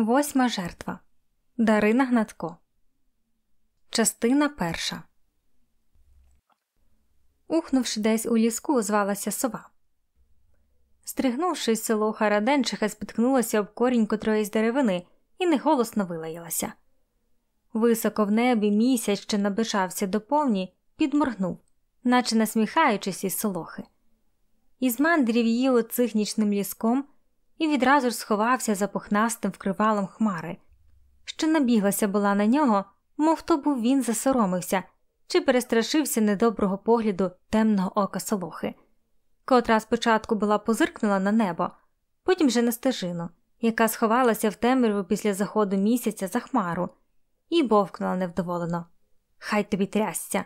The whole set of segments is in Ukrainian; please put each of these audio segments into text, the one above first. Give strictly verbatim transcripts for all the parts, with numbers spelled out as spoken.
Восьма жертва. Дарина Гнатко. Частина перша. Ухнувши десь у ліску, озвалася сова. Стригнувшись, Солоха Раденчиха спіткнулася об корінь котрої з деревини і неголосно вилаялася. Високо в небі місяць, що наближався до повні, підморгнув, наче насміхаючись із Солохи. Із мандрів її оцихнічним ліском і відразу ж сховався за пухнастим вкривалом хмари, що набіглася була на нього, мов то був він засоромився чи перестрашився недоброго погляду темного ока Солохи, котра спочатку була позиркнула на небо, потім же на стежину, яка сховалася в темряву після заходу місяця за хмару, і бовкнула невдоволено. «Хай тобі трясся!»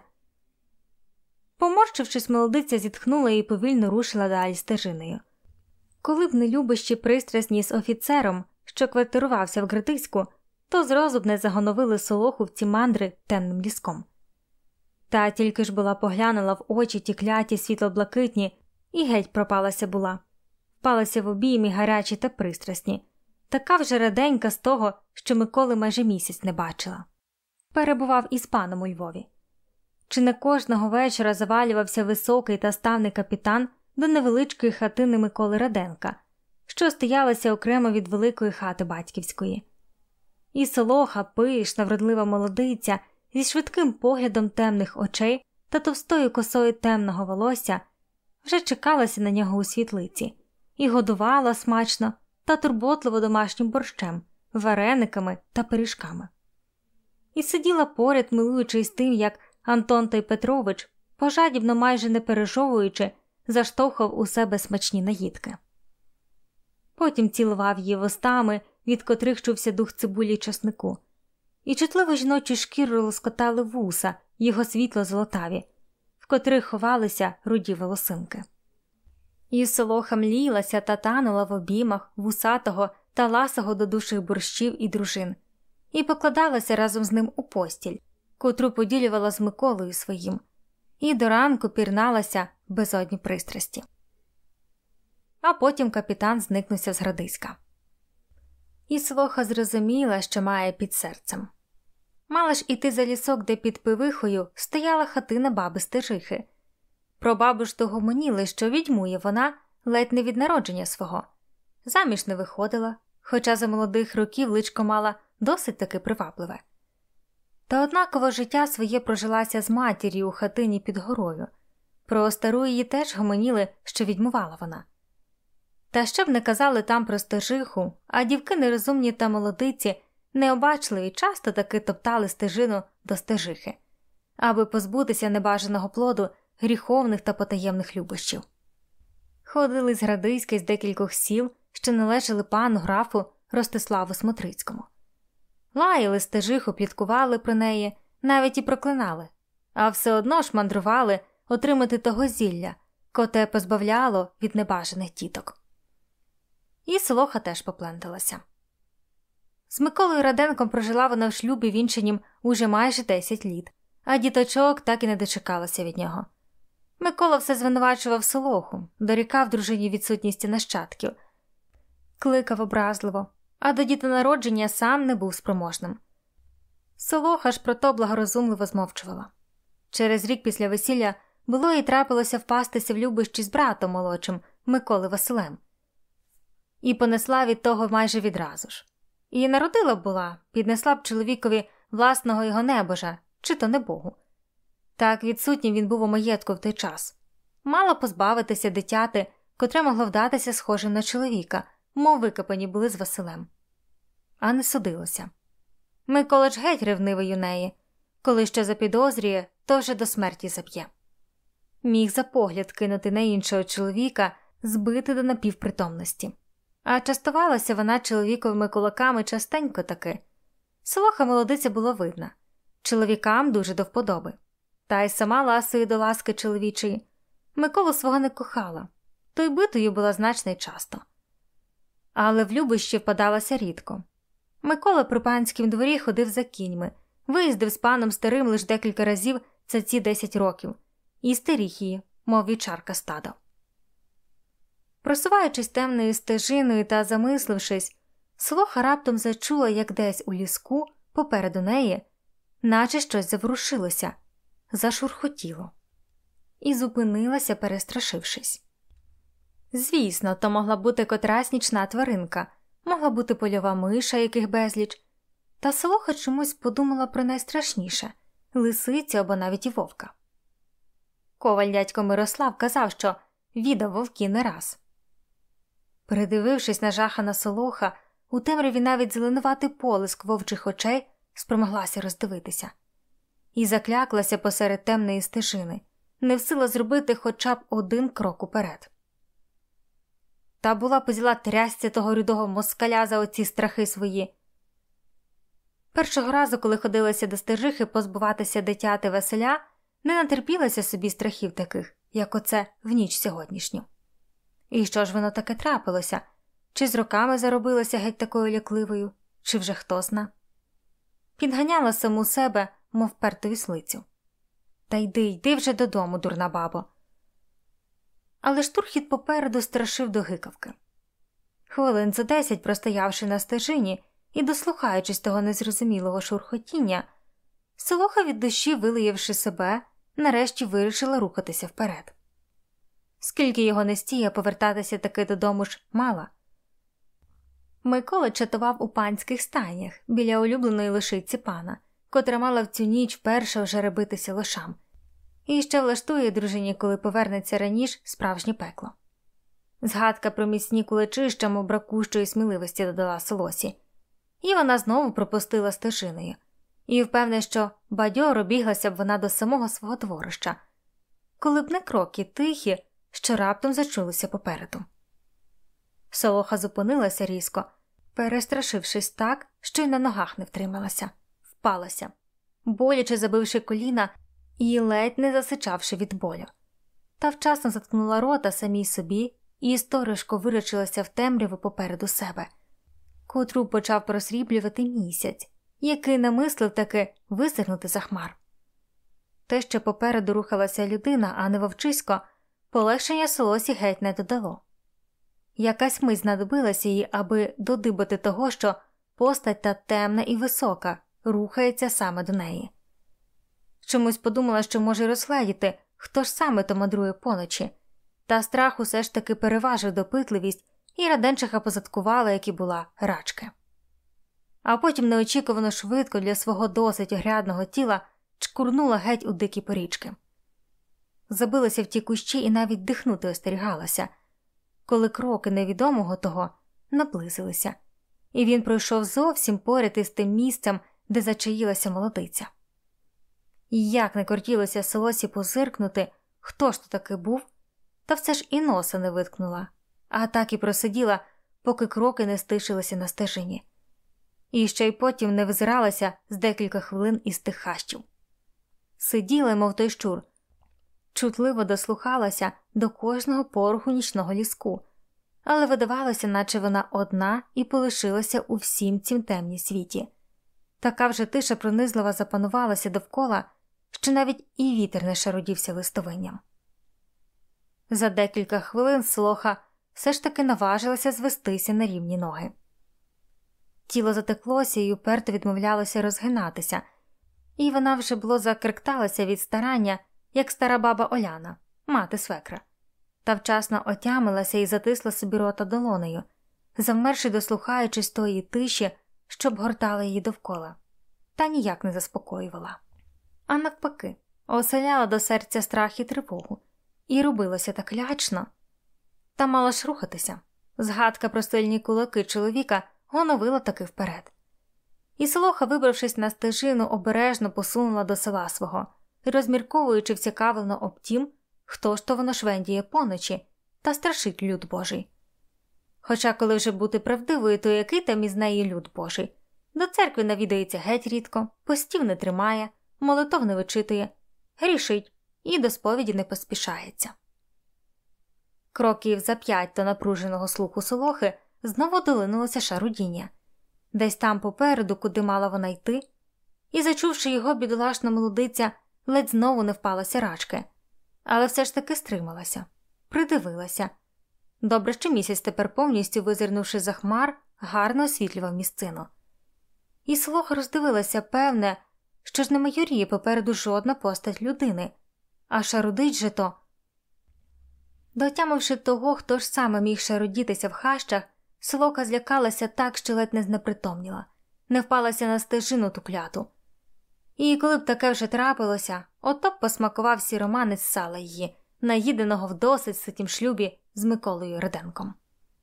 Поморщившись, молодиця зітхнула і повільно рушила далі стежиною. Коли б не любощі пристрасні з офіцером, що квартирувався в Гритиську, то зразу б не загоновили Солоху в ці мандри темним ліском. Та тільки ж була поглянула в очі ті кляті світло-блакитні і геть пропалася була. Впалася в обіймі гарячі та пристрасні, така вже раденька з того, що Миколи майже місяць не бачила. Перебував із паном у Львові. Чи не кожного вечора завалювався високий та ставний капітан до невеличкої хатини Миколи Раденка, що стоялася окремо від великої хати батьківської. І Солоха, пишна, вродлива молодиця, зі швидким поглядом темних очей та товстою косою темного волосся, вже чекалася на нього у світлиці і годувала смачно та турботливо домашнім борщем, варениками та пиріжками. І сиділа поряд, милуючись тим, як Антон той Петрович, пожадібно майже не пережовуючи, заштовхав у себе смачні наїдки. Потім цілував її вустами, від котрих чувся дух цибулі й часнику, і чутливо жіночу шкіру лоскотали вуса, його світло-золотаві, в котрих ховалися руді волосинки. І Солоха млілася та танула в обіймах вусатого та ласого до душі борщів і дружин, і покладалася разом з ним у постіль, котру поділювала з Миколою своїм, і до ранку пірналася в безодні пристрасті. А потім капітан зникнувся з Градиська. І Солоха зрозуміла, що має під серцем. Мала ж іти за лісок, де під пивихою стояла хатина баби Стежихи. Про бабу ж то гомоніли, що відьмує вона ледь не від народження свого. Заміж не виходила, хоча за молодих років личко мала досить таки привабливе. Та однаково життя своє прожилася з матір'ю у хатині під горою. Про стару її теж гомоніли, що відьмувала вона. Та що б не казали там про Стежиху, а дівки нерозумні та молодиці, необачливі, часто таки топтали стежину до Стежихи, аби позбутися небажаного плоду гріховних та потаємних любощів. Ходили з Градиська з декількох сіл, що належали пану графу Ростиславу Смотрицькому. Лаяли Стежиху, пліткували про неї, навіть і проклинали, а все одно ж мандрували отримати того зілля, коте позбавляло від небажаних тіток. І Солоха теж попленталася. З Миколою Раденком прожила вона в шлюбі вінчанім уже майже десять літ, а діточок так і не дочекалася від нього. Микола все звинувачував Солоху, дорікав дружині відсутністі нащадків, кликав образливо, а до дітонародження сам не був спроможним. Солоха ж про то благорозумливо змовчувала. Через рік після весілля було їй трапилося впастися в любощі з братом молодшим, Миколи Василем. І понесла від того майже відразу ж. І народила б була, піднесла б чоловікові власного його небожа, чи то не Богу. Так відсутнім він був у маєтку в той час. Мало позбавитися дитяти, котре могло вдатися схожим на чоловіка, мов викопані були з Василем. А не судилося. Микола ж геть ревнивий у неї. Коли що запідозрює, то вже до смерті заб'є. Міг за погляд кинути на іншого чоловіка, збити до напівпритомності. А частувалася вона чоловіковими кулаками частенько таки. Солоха молодиця було видно. Чоловікам дуже до вподоби. Та й сама ласою до ласки чоловічої. Миколу свого не кохала, то й битою була значно й часто. Але в любощі впадалася рідко. Микола при панськім дворі ходив за кіньми, виїздив з паном старим лише декілька разів за ці десять років, і стеріг її, мов вівчарка стадо. Просуваючись темною стежиною та замислившись, Солоха раптом зачула, як десь у ліску, попереду неї, наче щось заворушилося, зашурхотіло. І зупинилася, перестрашившись. Звісно, то могла бути котрась нічна тваринка, могла бути польова миша, яких безліч. Та Солоха чомусь подумала про найстрашніше – лисицю або навіть і вовка. Коваль дядько Мирослав казав, що відав вовки не раз. Передивившись на жахана Солоха, у темряві навіть зеленуватий полиск вовчих очей спромоглася роздивитися. І закляклася посеред темної стежини, не в сила зробити хоча б один крок уперед. Та була позіла трясця того рудого москаля за оці страхи свої. Першого разу, коли ходилася до стежихи позбуватися дитяти Василя, не натерпілася собі страхів таких, як оце в ніч сьогоднішню. І що ж воно таке трапилося? Чи з роками заробилося геть такою лякливою, чи вже хто зна? Підганяла саму себе, мов перту віслицю. Та йди, йди вже додому, дурна бабо. Але штурхіт попереду страшив до гикавки. Хвилин за десять, простоявши на стежині і дослухаючись того незрозумілого шурхотіння, Солоха від душі, вилаявши себе, нарешті вирішила рухатися вперед. Скільки його не стіє, повертатися таки додому ж мала. Микола чатував у панських стайнях біля улюбленої лошиці пана, котра мала в цю ніч вперше вже ребитися лошам. І ще влаштує дружині, коли повернеться раніше, справжнє пекло. Згадка про міцні кулачища, мов бракущої сміливості, додала Солосі. І вона знову пропустила стежиною. І впевнена, що бадьоро біглася б вона до самого свого дворища, коли б не кроки тихі, що раптом зачулися попереду. Солоха зупинилася різко, перестрашившись так, що й на ногах не втрималася. Впалася, боляче забивши коліна і ледь не засичавши від болю. Та вчасно заткнула рота самій собі і сторожко вирочилася в темряву попереду себе, котру почав просріблювати місяць, який намислив таки визирнути за хмар. Те, що попереду рухалася людина, а не вовчисько, полегшення Солосі геть не додало. Якась мить знадобилася їй, аби додибати того, що постать та темна і висока рухається саме до неї. Чомусь подумала, що може розгледіти, хто ж саме то мандрує поночі, та страх усе ж таки переважив допитливість, і Раденчиха позадкувала, як і була, рачки. А потім неочікувано швидко для свого досить огрядного тіла чкурнула геть у дикі порічки. Забилася в ті кущі і навіть дихнути остерігалася, коли кроки невідомого того наблизилися, і він пройшов зовсім поряд із тим місцем, де зачаїлася молодиця. І як не кортілося Солосі позиркнути, хто ж то таки був, та все ж і носа не виткнула, а так і просиділа, поки кроки не стишилися на стежині. І ще й потім не визиралася з декілька хвилин із тих хащів. Сиділа, мов той щур, чутливо дослухалася до кожного поруху нічного ліску, але видавалося, наче вона одна і полишилася у всім цім темнім світі. Така вже тиша пронизлива запанувалася довкола, що навіть і вітер не шарудівся листовинням. За декілька хвилин Солоха все ж таки наважилася звестися на рівні ноги. Тіло затеклося і уперто відмовлялося розгинатися, і вона вже було закректалася від старання, як стара баба Оляна, мати свекра, та вчасно отямилася і затисла собі рота долонею, завмерши дослухаючись тої тиші, що обгортала її довкола, та ніяк не заспокоювала. А навпаки, оселяла до серця страх і тривогу, і робилося так лячно. Та мала ж рухатися. Згадка про сильні кулаки чоловіка гоновила таки вперед. І Солоха, вибравшись на стежину, обережно посунула до села свого, розмірковуючи вцікавлено об тім, хто ж то воно швендіє поночі та страшить люд Божий. Хоча коли вже бути правдивою, то який там із неї люд Божий? До церкви навідається геть рідко, постів не тримає, молитов не вичитує, грішить і до сповіді не поспішається. Кроків за п'ять до напруженого слуху Солохи знову долинулося шарудіння. Десь там попереду, куди мала вона йти, і, зачувши його, бідолашна молодиця ледь знову не впалася рачки, але все ж таки стрималася, придивилася. Добре, що місяць тепер, повністю визирнувши за хмар, гарно освітлював місцину. І Солоха роздивилася, певне, що ж не майоріє попереду жодна постать людини, а шарудить же то. Дотямивши того, хто ж саме міг шарудітися в хащах, Солоха злякалася так, що ледь не знепритомніла, не впалася на стежину ту кляту. І коли б таке вже трапилося, ото б посмакував всі романи з сала її, наїденого в досить ситім шлюбі з Миколою Руденком.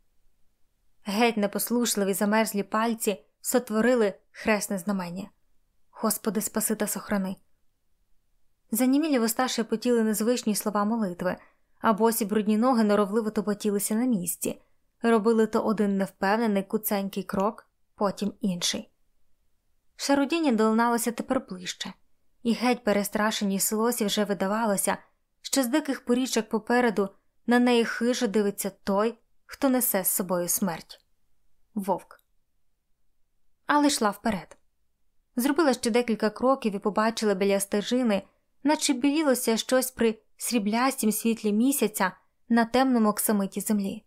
Геть непослушливі замерзлі пальці сотворили хресне знамення. Господи, спаси та сохрани. Занімілі вуста шепотіли незвичні слова молитви, а босі брудні ноги норовливо топотілися на місці, робили то один невпевнений куценький крок, потім інший. Шарудіння долиналося тепер ближче, і геть перестрашеній Солосі вже видавалося, що з диких порічок попереду на неї хижо дивиться той, хто несе з собою смерть. Вовк. Але йшла вперед. Зробила ще декілька кроків і побачила біля стежини, наче білілося щось при сріблястім світлі місяця на темному оксамиті землі.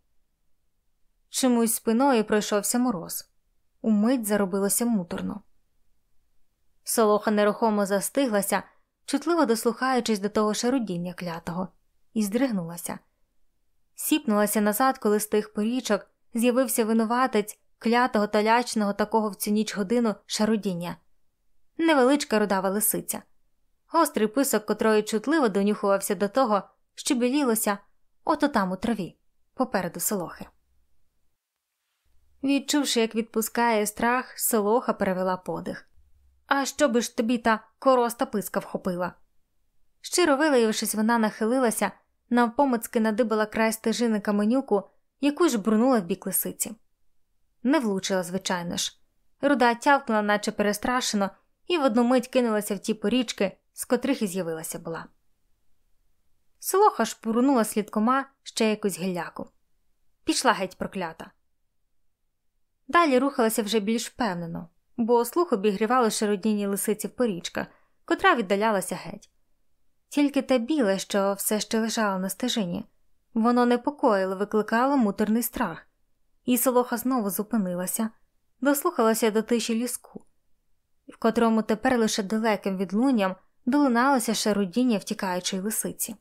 Чомусь спиною пройшовся мороз. Умить заробилося муторно. Солоха нерухомо застиглася, чутливо дослухаючись до того шарудіння клятого, і здригнулася. Сіпнулася назад, коли з тих порічок з'явився винуватець клятого та лячного такого в цю ніч годину шарудіння. Невеличка рудава лисиця. Гострий писок, котрої чутливо донюхувався до того, що білілося ото там у траві, попереду Солохи. Відчувши, як відпускає страх, Солоха перевела подих. «А що би ж тобі та короста писка вхопила?» Щиро вилаявшись, вона нахилилася, навпомацьки надибала край стежини каменюку, яку ж бурнула в бік лисиці. Не влучила, звичайно ж. Руда тявкнула, наче перестрашено, і в одну мить кинулася в ті порічки, з котрих і з'явилася була. Солоха ж пурнула слідкома ще якусь гілляку. Пішла геть проклята. Далі рухалася вже більш впевнено, бо слух обігрівало шарудіння лисиці в порічках, котра віддалялася геть. Тільки те біле, що все ще лежало на стежині, воно непокоїло, викликало муторний страх. І Солоха знову зупинилася, дослухалася до тиші ліску, в котрому тепер лише далеким відлунням долиналося шарудіння втікаючої лисиці.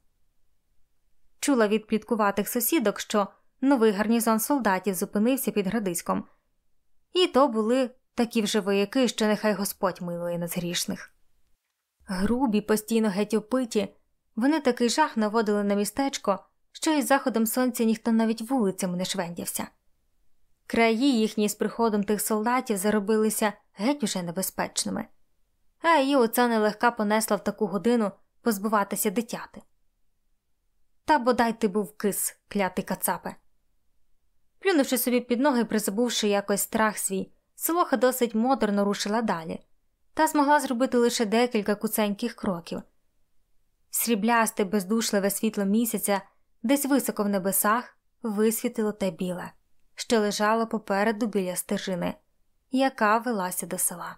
Чула від пліткуватих сусідок, що новий гарнізон солдатів зупинився під Градиськом. І то були такі вже вояки, що нехай Господь милує нас грішних. Грубі, постійно геть опиті, вони такий жах наводили на містечко, що із заходом сонця ніхто навіть вулицями не швендявся. Краї їхні з приходом тих солдатів заробилися геть уже небезпечними. А її оця нелегка понесла в таку годину позбуватися дитяти. Та бодай ти був кис, клятий кацапе. Плюнувши собі під ноги, призабувши якось страх свій, Солоха досить моторно рушила далі, та змогла зробити лише декілька куценьких кроків. Сріблясте, бездушливе світло місяця десь високо в небесах висвітило те біле, що лежало попереду біля стежини, яка велася до села.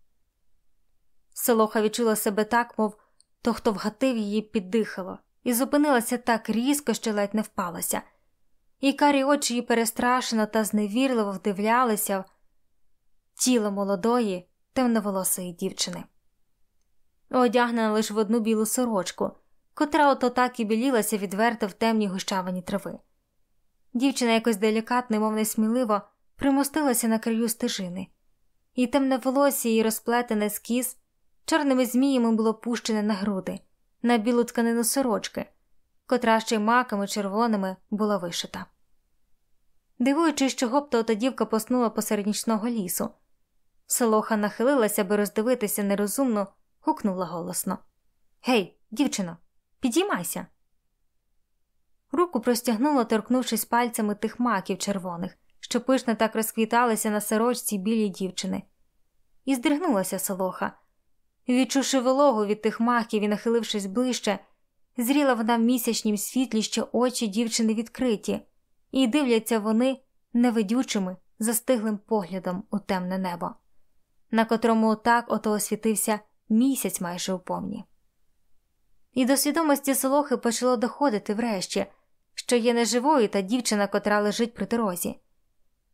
Солоха відчула себе так, мов то, хто вгатив її, піддихало, і зупинилася так різко, що ледь не впалася. І карі очі її перестрашено та зневірливо вдивлялися в тіло молодої, темноволосої дівчини. Одягнена лише в одну білу сорочку, котра ото так і білілася відверто в темній гущавині трави. Дівчина якось делікатно, мов несміливо, примостилася на краю стежини, і темне волосся її розплетене з кіз чорними зміями було пущене на груди, на білу тканину сорочки, котра ще й маками червоними була вишита. Дивуючись, чого б то ота дівка поснула посеред нічного лісу, Солоха нахилилася, аби роздивитися нерозумно, гукнула голосно. «Гей, дівчино, підіймайся!» Руку простягнула, торкнувшись пальцями тих маків червоних, що пишно так розквіталися на сорочці білій дівчини. І здригнулася Солоха. Відчувши вологу від тих маків і нахилившись ближче, зріла вона в місячнім світлі, що очі дівчини відкриті, і дивляться вони невидючими, застиглим поглядом у темне небо, на котрому отак ото освітився місяць майже уповні. І до свідомості Солохи почало доходити врешті, що є не живою та дівчина, котра лежить при дорозі.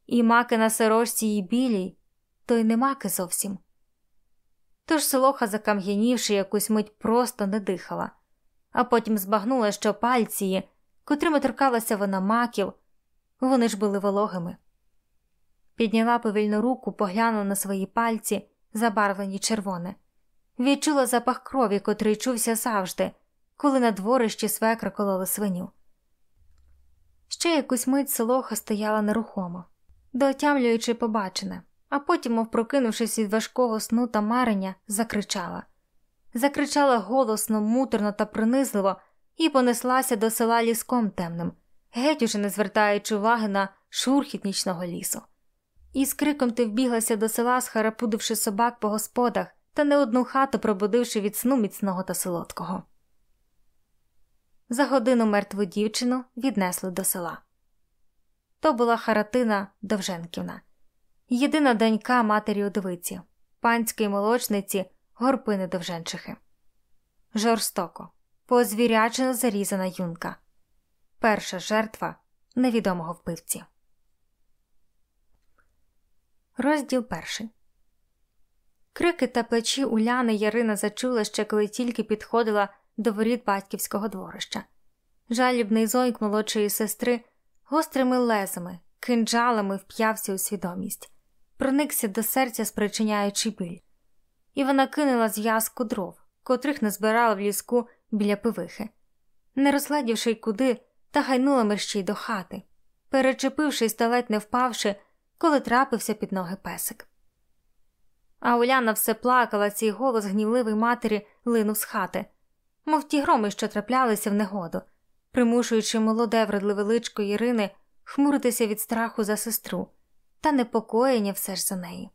і маки на сорочці їй білій, то й не маки зовсім. Тож Солоха, закам'янівши, якусь мить просто не дихала, а потім збагнула, що пальці її, котрими торкалася вона маків, вони ж були вологими. Підняла повільно руку, поглянула на свої пальці, забарвлені червоне. Відчула запах крові, котрий чувся завжди, коли на дворищі свекра кололи свиню. Ще якусь мить Солоха стояла нерухомо, доотямлюючи побачене, а потім, мов прокинувшись від важкого сну та марення, закричала. Закричала голосно, муторно та пронизливо і понеслася до села ліском темним, геть уже не звертаючи уваги на шурхіт нічного лісу. І з криком ти вбіглася до села, схарапудивши собак по господах та не одну хату пробудивши від сну міцного та солодкого. За годину мертву дівчину віднесли до села. То була Харатина Довженківна, єдина донька матері удовиці, панської молочниці Горпини Довженчихи. Жорстоко, по-звірячину зарізана юнка. Перша жертва невідомого вбивці. Розділ перший. Крики та плачі Уляни Ярина зачула ще коли тільки підходила до воріт батьківського дворища. Жалібний зойк молодшої сестри гострими лезами, кинджалами вп'явся у свідомість, проникся до серця, спричиняючи біль. І вона кинула зв'язку дров, котрих назбирала в ліску біля пивихи. Не розгледівши й куди, та гайнула мерщій до хати, перечепившись та ледь не впавши, коли трапився під ноги песик. А Уляна все плакала, цей голос гнівливий матері линув з хати, мов ті громи, що траплялися в негоду, примушуючи молоде вродливе личко Ірини хмуритися від страху за сестру та непокоєння все ж за неї.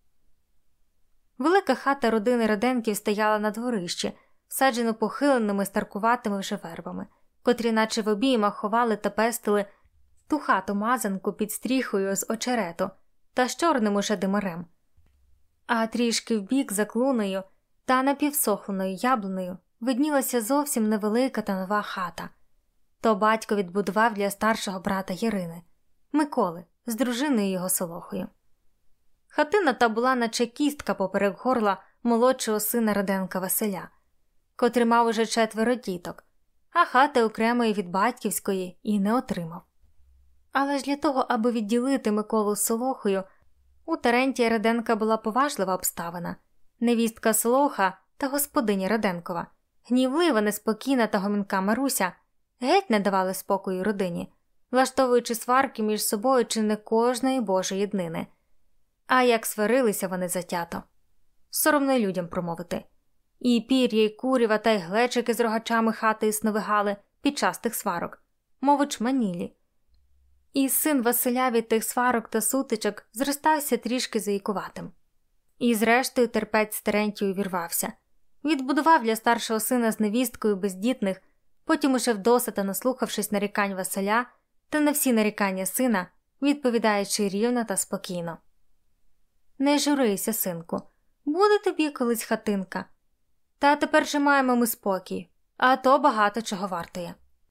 Велика хата родини Раденків стояла на дворищі, всаджено похиленими старкуватими вже вербами, котрі наче в обіймах ховали та пестили ту хату-мазанку під стріхою з очерету та з чорним уже димарем. А трішки вбік за клуною та напівсохленою яблунею виднілася зовсім невелика та нова хата. То батько відбудував для старшого брата Ярини, Миколи, з дружиною його Солохою. Хатина та була наче кістка поперек горла молодшого сина Раденка Василя, котрий мав уже четверо діток, а хати окремої від батьківської і не отримав. Але ж для того, аби відділити Миколу з Солохою, у Терентія Раденка була поважлива обставина. Невістка Солоха та господиня Раденкова, гнівлива, неспокійна та гомінка Маруся, геть не давали спокою родині, влаштовуючи сварки між собою чи не кожної божої днини. А як сварилися вони затято. Соромно й людям промовити. І пір'я, і курява, та й глечики з рогачами хати сновигали під час тих сварок, мов очманілі. І син Василя від тих сварок та сутичок зростався трішки заїкуватим. І зрештою терпець Терентію вірвався. Відбудував для старшого сина з невісткою бездітних, потім уже вдосата наслухавшись нарікань Василя та на всі нарікання сина, відповідаючи рівно та спокійно. «Не журися, синку, буде тобі колись хатинка. Та тепер же маємо ми спокій, а то багато чого вартує».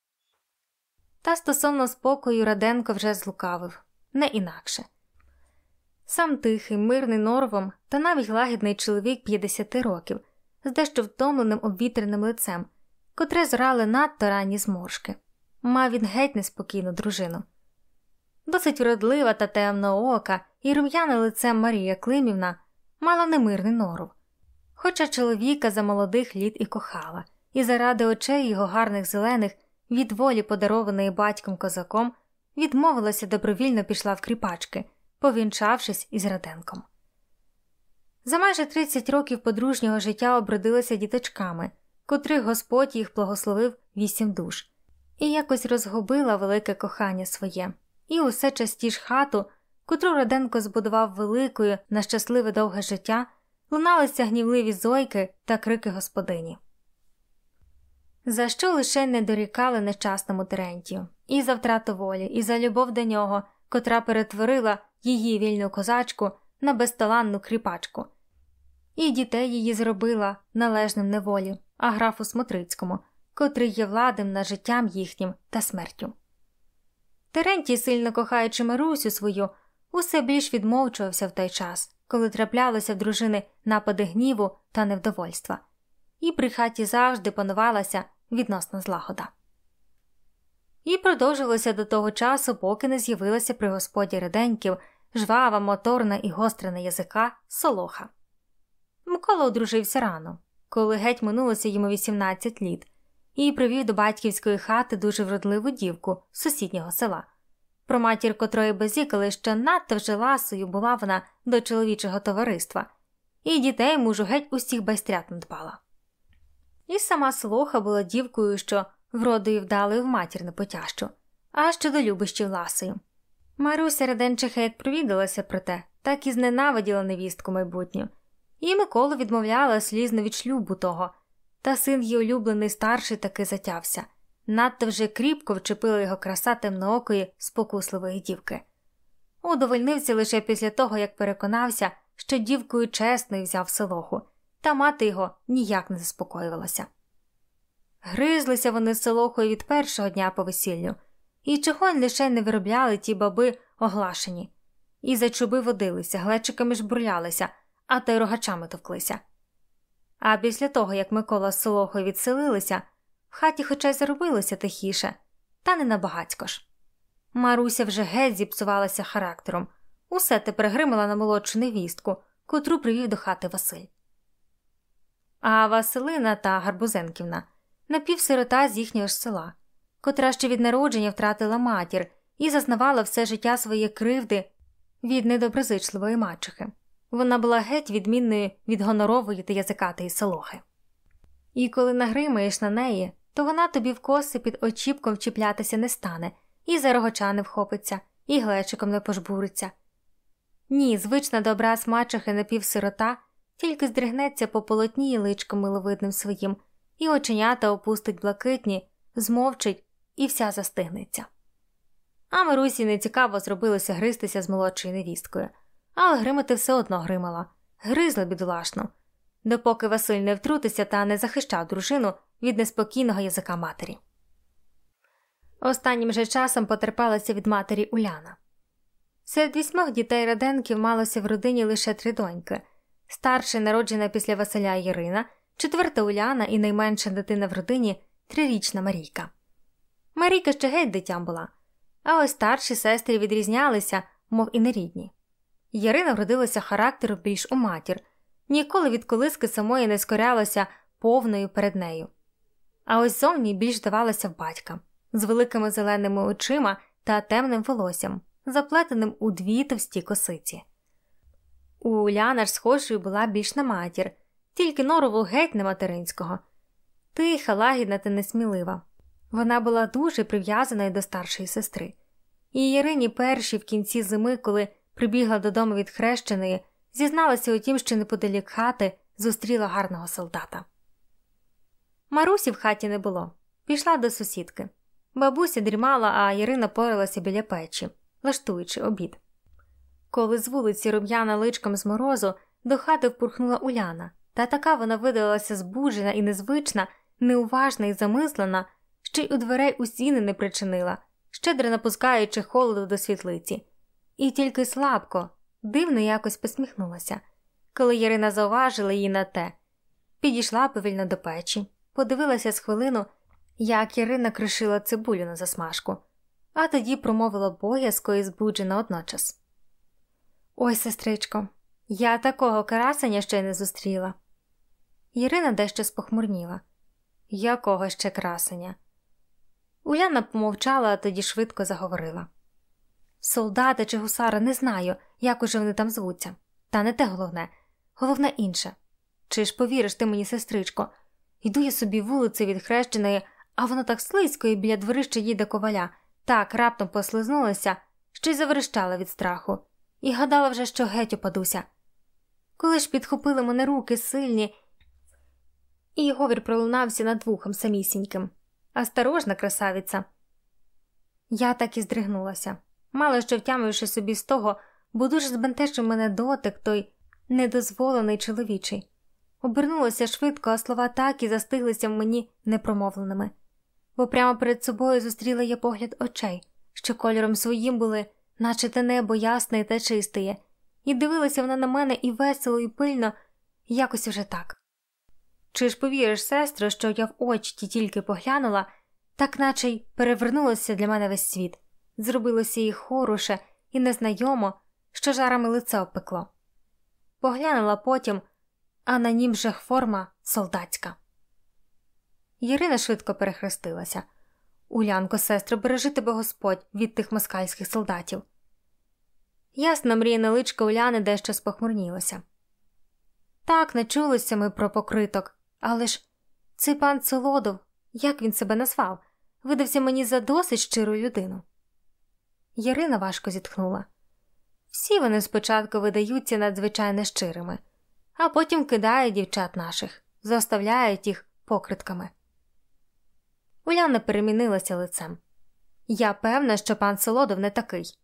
Та стосовно спокою Раденко вже злукавив, не інакше. Сам тихий, мирний норвом та навіть лагідний чоловік п'ятдесяти років, з дещо втомленим обвітреним лицем, котре зрали надто ранні зморшки. Мав він геть неспокійну дружину. Досить вродлива та темноока і рум'яне лицем Марія Климівна мала немирний норов, хоча чоловіка за молодих літ і кохала, і заради очей його гарних зелених, від волі подарованої батьком козаком, відмовилася добровільно пішла в кріпачки, повінчавшись із Раденком. За майже тридцять років подружнього життя обродилися діточками, котрих Господь їх благословив вісім душ, і якось розгубила велике кохання своє, і усе частіш хату, котру Раденко збудував великою на щасливе довге життя, луналися гнівливі зойки та крики господині. За що лише не дорікали нещасному Терентію, і за втрату волі, і за любов до нього, котра перетворила її вільну козачку на безталанну кріпачку. І дітей її зробила належним неволі, а графу Смотрицькому, котрий є владим над життям їхнім та смертю. Терентій, сильно кохаючи Марусю свою, усе більш відмовчувався в той час, коли траплялося в дружини напади гніву та невдовольства. І при хаті завжди панувалася відносна злагода. І продовжилося до того часу, поки не з'явилася при господі Риденьків жвава, моторна і гостра на язика Солоха. Микола одружився рано, коли геть минулося йому вісімнадцять літ, і привів до батьківської хати дуже вродливу дівку з сусіднього села, про матір котрої базікали, що надто вже ласою була вона до чоловічого товариства, і дітей мужу геть усіх байстрятно дбала. І сама Солоха була дівкою, що вродою вдалою в матір не потящу, а що до любощів ласою. Маруся Риденчиха як провідалася про те, так і зненавиділа невістку майбутню, і Миколу відмовляла слізно від шлюбу того, та син її улюблений старший таки затявся. Надто вже кріпко вчепила його краса темноокої, спокусливої дівки. Удовольнився лише після того, як переконався, що дівкою чесною взяв Солоху, та мати його ніяк не заспокоювалася. Гризлися вони з Солохою від першого дня по весіллю, і чого лише не виробляли ті баби оглашені. І за чуби водилися, глечиками жбурлялися, а то й рогачами товклися. А після того, як Микола з Солохою відселилися, в хаті хоча й заробилося тихіше, та не набагацько ж. Маруся вже геть зіпсувалася характером, усе тепер гримала на молодшу невістку, котру привів до хати Василь. А Василина та Гарбузенківна – напівсирота з їхнього ж села, котра ще від народження втратила матір і зазнавала все життя своє кривди від недоброзичливої мачухи. Вона була геть відмінною від гонорової та язикатої Солохи. І коли нагримаєш на неї, то вона тобі в коси під очіпком вчіплятися не стане, і за рогача не вхопиться, і глечиком не пожбуриться. Ні, звична до образ мачухи напівсирота тільки здригнеться по полотні і личком миловидним своїм, і оченята опустить блакитні, змовчить і вся застигнеться. А Марусі нецікаво зробилося гристися з молодшою невісткою, але гримати все одно гримала, гризла бідолашну, допоки Василь не втрутився та не захищав дружину від неспокійного язика матері. Останнім же часом потерпалася від матері Уляна. Серед вісьмох дітей Риденків малося в родині лише три доньки. Старша, народжена після Василя Ірина, четверта Уляна і найменша дитина в родині – трирічна Марійка. Марійка ще геть дитям була, а ось старші сестри відрізнялися, мов і нерідні. Ярина вродилася характеру більш у матір, ніколи від колиски самої не скорялася повною перед нею. А ось зовні більш давалася в батька, з великими зеленими очима та темним волоссям, заплетеним у дві товсті косиці. У Уляна ж схожою була більш на матір, тільки норову геть не материнського. Тиха, лагідна та несмілива. Вона була дуже прив'язаною до старшої сестри. І Ярині першій в кінці зими, коли прибігла додому від хрещеної, зізналася у тім, що неподалік хати зустріла гарного солдата. Марусі в хаті не було. Пішла до сусідки. Бабуся дрімала, а Ярина поралася біля печі, лаштуючи обід. Коли з вулиці рум'яна личком з морозу, до хати впурхнула Уляна, та така вона видалася збуджена і незвична, неуважна і замислена, що й у дверей у стіни не причинила, щедро напускаючи холоду до світлиці. І тільки слабко, дивно якось посміхнулася, коли Ярина зауважила її на те. Підійшла повільно до печі, подивилася з хвилину, як Ярина кришила цибулю на засмажку, а тоді промовила боязко і збуджено одночас. «Ой, сестричко, я такого красення ще й не зустріла». Ярина дещо спохмурніла. «Якого ще красення?» Уляна помовчала, а тоді швидко заговорила. «Солдати чи гусара, не знаю, як уже вони там звуться. Та не те головне. Головне інше. Чи ж повіриш ти мені, сестричко? Йду я собі вулицею від хрещеної, а воно так слизько і біля дворища їде коваля. Так раптом послизнулася, що й заверещала від страху. І гадала вже, що геть упадуся. Коли ж підхопили мене руки сильні, і говір пролунався над вухом самісіньким. Осторожна, красавиця!» Я так і здригнулася, мало що втямивши собі з того, бо дуже збентежив мене дотик той недозволений чоловічий. Обернулася швидко, а слова так і застиглися в мені непромовленими. Бо прямо перед собою зустріла я погляд очей, що кольором своїм були наче те небо ясне та чистеє, і дивилася вона на мене і весело, і пильно, якось уже так. Чи ж повіриш, сестро, що я в очі ті тільки поглянула, так наче й перевернулося для мене весь світ, зробилося їй хороше і незнайомо, що жарами лице опекло. Поглянула потім, а на нім же форма солдатська. Ірина швидко перехрестилася. «Улянко, сестро, бережи тебе Господь від тих москальських солдатів». Ясна мрійне личко Уляни дещо спохмурнілося. Так, не чулися ми про покриток, але ж цей пан Солодов, як він себе назвав, видався мені за досить щиру людину. Ірина важко зітхнула. Всі вони спочатку видаються надзвичайно щирими, а потім кидають дівчат наших, заставляють їх покритками. Уляна перемінилася лицем. Я певна, що пан Солодов не такий.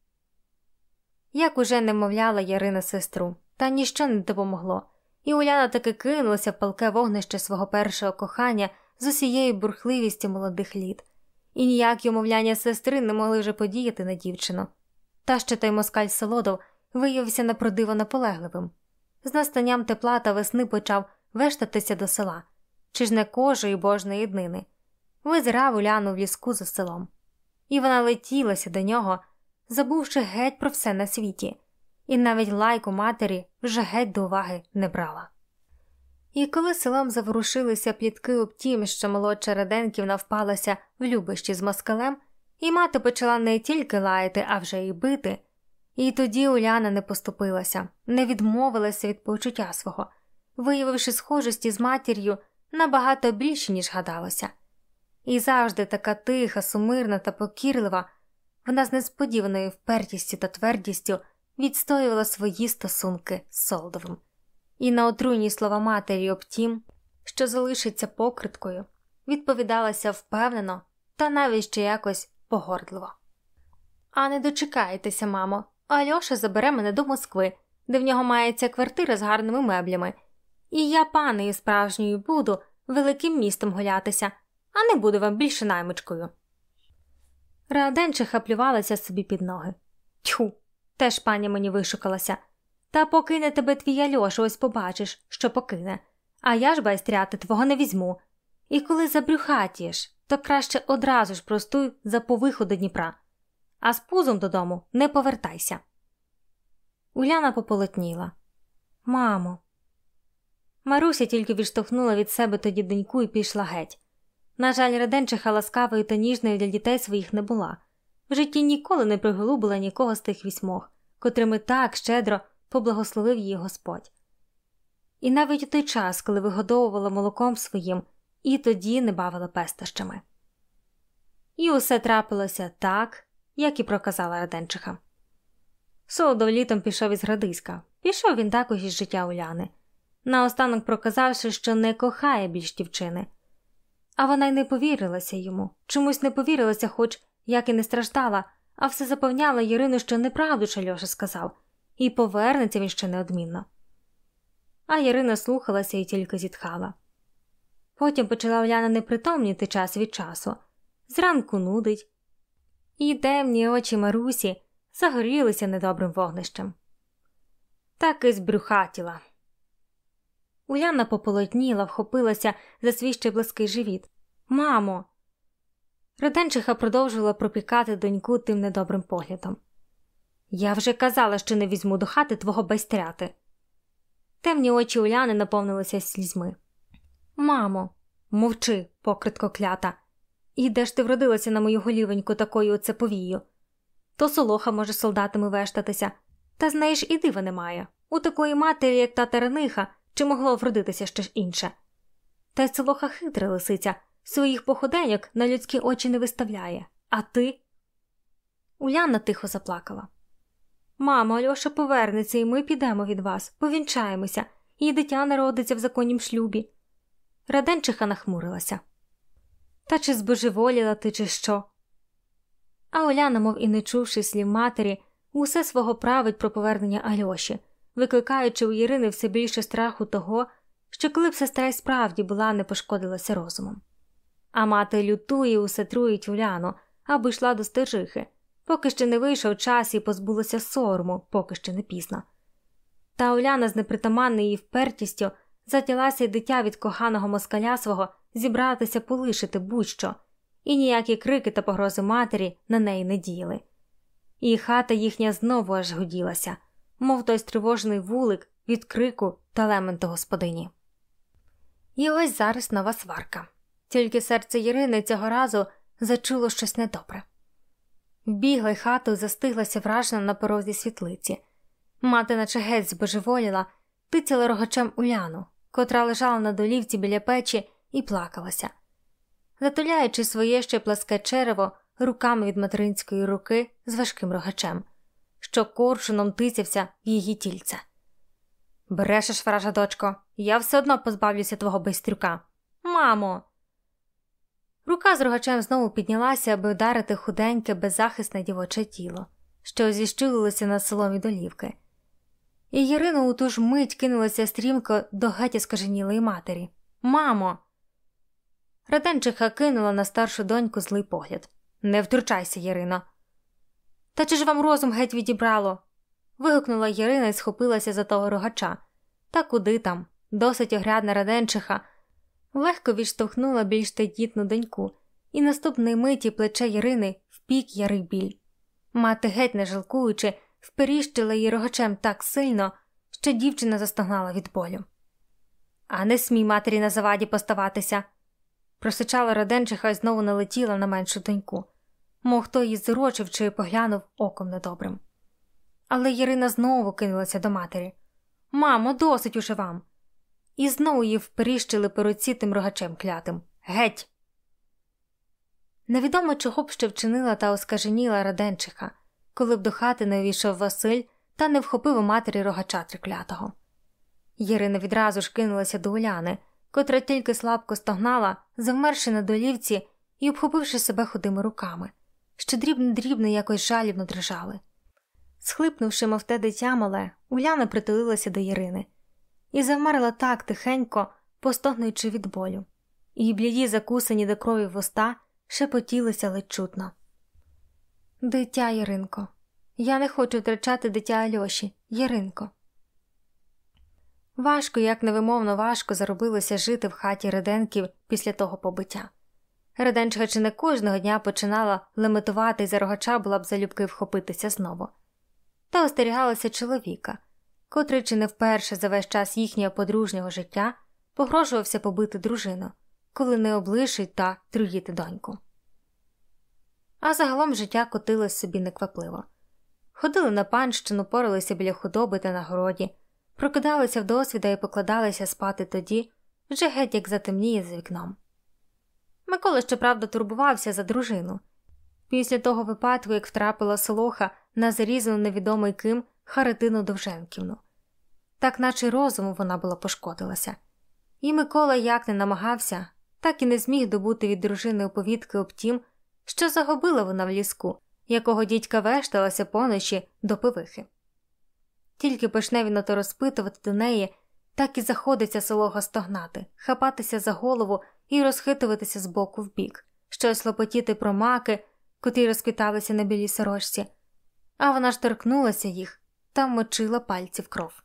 Як уже не мовляла Ярина сестру, та ніщо не допомогло, і Уляна таки кинулася в палке вогнище свого першого кохання з усією бурхливістю молодих літ. І ніякі умовляння сестри не могли вже подіяти на дівчину. Та ще той москаль Солодов виявився напродиво наполегливим. З настанням тепла та весни почав вештатися до села, чи ж не кожої божної днини. Визирав Уляну в ліску за селом. І вона летілася до нього, забувши геть про все на світі, і навіть лайку матері вже геть до уваги не брала. І коли селом заворушилися плітки об тім, що молодша Раденківна впалася в любощі з москалем, і мати почала не тільки лаяти, а вже й бити, і тоді Уляна не поступилася, не відмовилася від почуття свого, виявивши схожості з матір'ю набагато більше, ніж гадалося. І завжди така тиха, сумирна та покірлива, вона з несподіваною впертістю та твердістю відстоювала свої стосунки з Солодовим. І на отруйні слова матері об тім, що залишиться покриткою, відповідалася впевнено та навіть ще якось погордливо. «А не дочекайтеся, мамо, Альоша забере мене до Москви, де в нього мається квартира з гарними меблями, і я панею справжньою буду великим містом гулятися, а не буду вам більше наймичкою». Раденчиха плювалася собі під ноги. «Тьху, теж пані мені вишукалася. Та покине тебе твій Альоша, ось побачиш, що покине. А я ж, байстряти, твого не візьму. І коли забрюхатієш, то краще одразу ж простуй за повиху до Дніпра. А з пузом додому не повертайся». Уляна пополотніла. «Мамо». Маруся тільки відштовхнула від себе тоді доньку і пішла геть. На жаль, Раденчиха ласкавою та ніжною для дітей своїх не була. В житті ніколи не приголубила нікого з тих вісьмох, котрими так щедро поблагословив її Господь. І навіть у той час, коли вигодовувала молоком своїм, і тоді не бавила пестощами. І усе трапилося так, як і проказала Раденчиха. Солодов літом пішов із Градиська. Пішов він також із життя Уляни, наостанок проказавши, що не кохає більш дівчини. А вона й не повірилася йому, чомусь не повірилася, хоч як і не страждала, а все запевняла Ірину, що неправду ж Альоша сказав, і повернеться він ще неодмінно. А Ірина слухалася і тільки зітхала. Потім почала Уляна непритомніти час від часу, зранку нудить, і темні очі Марусі загорілися недобрим вогнищем. Так і збрюхатіла. Уляна пополотніла, вхопилася за свій ще близький живіт. «Мамо!» Раденчиха продовжувала пропікати доньку тим недобрим поглядом. «Я вже казала, що не візьму до хати твого байстряти». Темні очі Уляни наповнилися слізьми. «Мамо!» «Мовчи, покритко клята! І де ж ти вродилася на мою голівеньку такою оце повію? То солоха може солдатами вештатися, та з неї ж і дива немає. У такої матері, як та Тараниха, чи могло вродитися щось інше? Та й солоха хитра лисиця, своїх походеньок на людські очі не виставляє. А ти?» Уляна тихо заплакала. «Мамо, Альоша повернеться, і ми підемо від вас, повінчаємося, і дитя народиться в законнім шлюбі». Раденчиха нахмурилася. «Та чи збожеволіла ти, чи що?» А Уляна, мов і не чувши слів матері, усе свого править про повернення Альоші, викликаючи у Ірини все більше страху того, що коли б сестра й справді була, не пошкодилася розумом. А мати лютує, усе труїть Уляну, аби йшла до стержихи, Поки ще не вийшов час і позбулося сорому, поки ще не пізно. Та Уляна з непритаманною її впертістю затялася й дитя від коханого москаля свого зібратися полишити будь-що, і ніякі крики та погрози матері на неї не діяли. І хата їхня знову аж гуділася, мов той стривожений вулик від крику та лементу господині. І ось зараз нова сварка. Тільки серце Ірини цього разу зачуло щось недобре. Вбігла й хату і застиглася вражена на порозі світлиці. Мати наче геть збожеволіла, тицяла рогачем Уляну, котра лежала на долівці біля печі і плакалася, затуляючи своє ще пласке черево руками від материнської руки з важким рогачем, що коршуном тицявся в її тільце. «Брешеш, вража дочко, я все одно позбавлюся твого байстрюка. Мамо!» Рука з рогачем знову піднялася, аби вдарити худеньке, беззахисне дівоче тіло, що зіщулилося на соломі долівки. І Ірина у ту ж мить кинулася стрімко до геть скаженілої матері. «Мамо!» Раденчиха кинула на старшу доньку злий погляд. «Не втручайся, Ірино!» «Та чи ж вам розум геть відібрало?» Вигукнула Ірина і схопилася за того рогача. Та куди там? Досить огрядна Раденчиха легко відштовхнула більш тендітну доньку, і наступної миті плече Ірини впік ярий біль. Мати, геть не жалкуючи, вперіщила її рогачем так сильно, що дівчина застогнала від болю. «А не смій матері на заваді поставатися!» Просичала Раденчиха і знову налетіла на меншу доньку, мов хто її зурочив чи поглянув оком недобрим. Але Ірина знову кинулася до матері. «Мамо, досить уже вам!» І знову її вперіщили по руці тим рогачем клятим. «Геть!» Невідомо, чого б ще вчинила та оскаженіла Раденчиха, коли б до хати не увійшов Василь та не вхопив у матері рогача триклятого. Ірина відразу ж кинулася до Уляни, котра тільки слабко стогнала, завмерши на долівці і обхопивши себе худими руками, що дрібно-дрібно якось жалібно дрижали. Схлипнувши, мов те дитя мале, Уляна притулилася до Ірини і завмерла так тихенько, постогнуючи від болю. Її бліді, закусані до крові вуста, шепотілися ледь чутно. «Дитя, Іринко, я не хочу втрачати дитя Альоші, Іринко». Важко, як невимовно важко заробилося жити в хаті Раденків після того побиття. Раденчиха чи не кожного дня починала леметувати і за рогача була б залюбки вхопитися знову. Та остерігалася чоловіка, котрий чи не вперше за весь час їхнього подружнього життя погрожувався побити дружину, коли не облишить та труїти доньку. А загалом життя котилось собі неквапливо. Ходили на панщину, поралися біля худоби та на городі, прокидалися вдосвіта і покладалися спати тоді, вже геть як затемніє за вікном. Микола, щоправда, турбувався за дружину. Після того випадку, як втрапила Солоха на зарізану невідомий ким Харитину Довженківну. Так наче розуму вона була пошкодилася. І Микола як не намагався, так і не зміг добути від дружини оповідки об тім, що загубила вона в ліску, якого дідька вешталася поночі до пивихи. Тільки почне він ото розпитувати до неї, так і заходиться Солоха стогнати, хапатися за голову і розхитуватися з боку в бік, щось лопотіти про маки, котрі розквіталися на білій сорочці, а вона ж торкнулася їх та вмочила пальці в кров.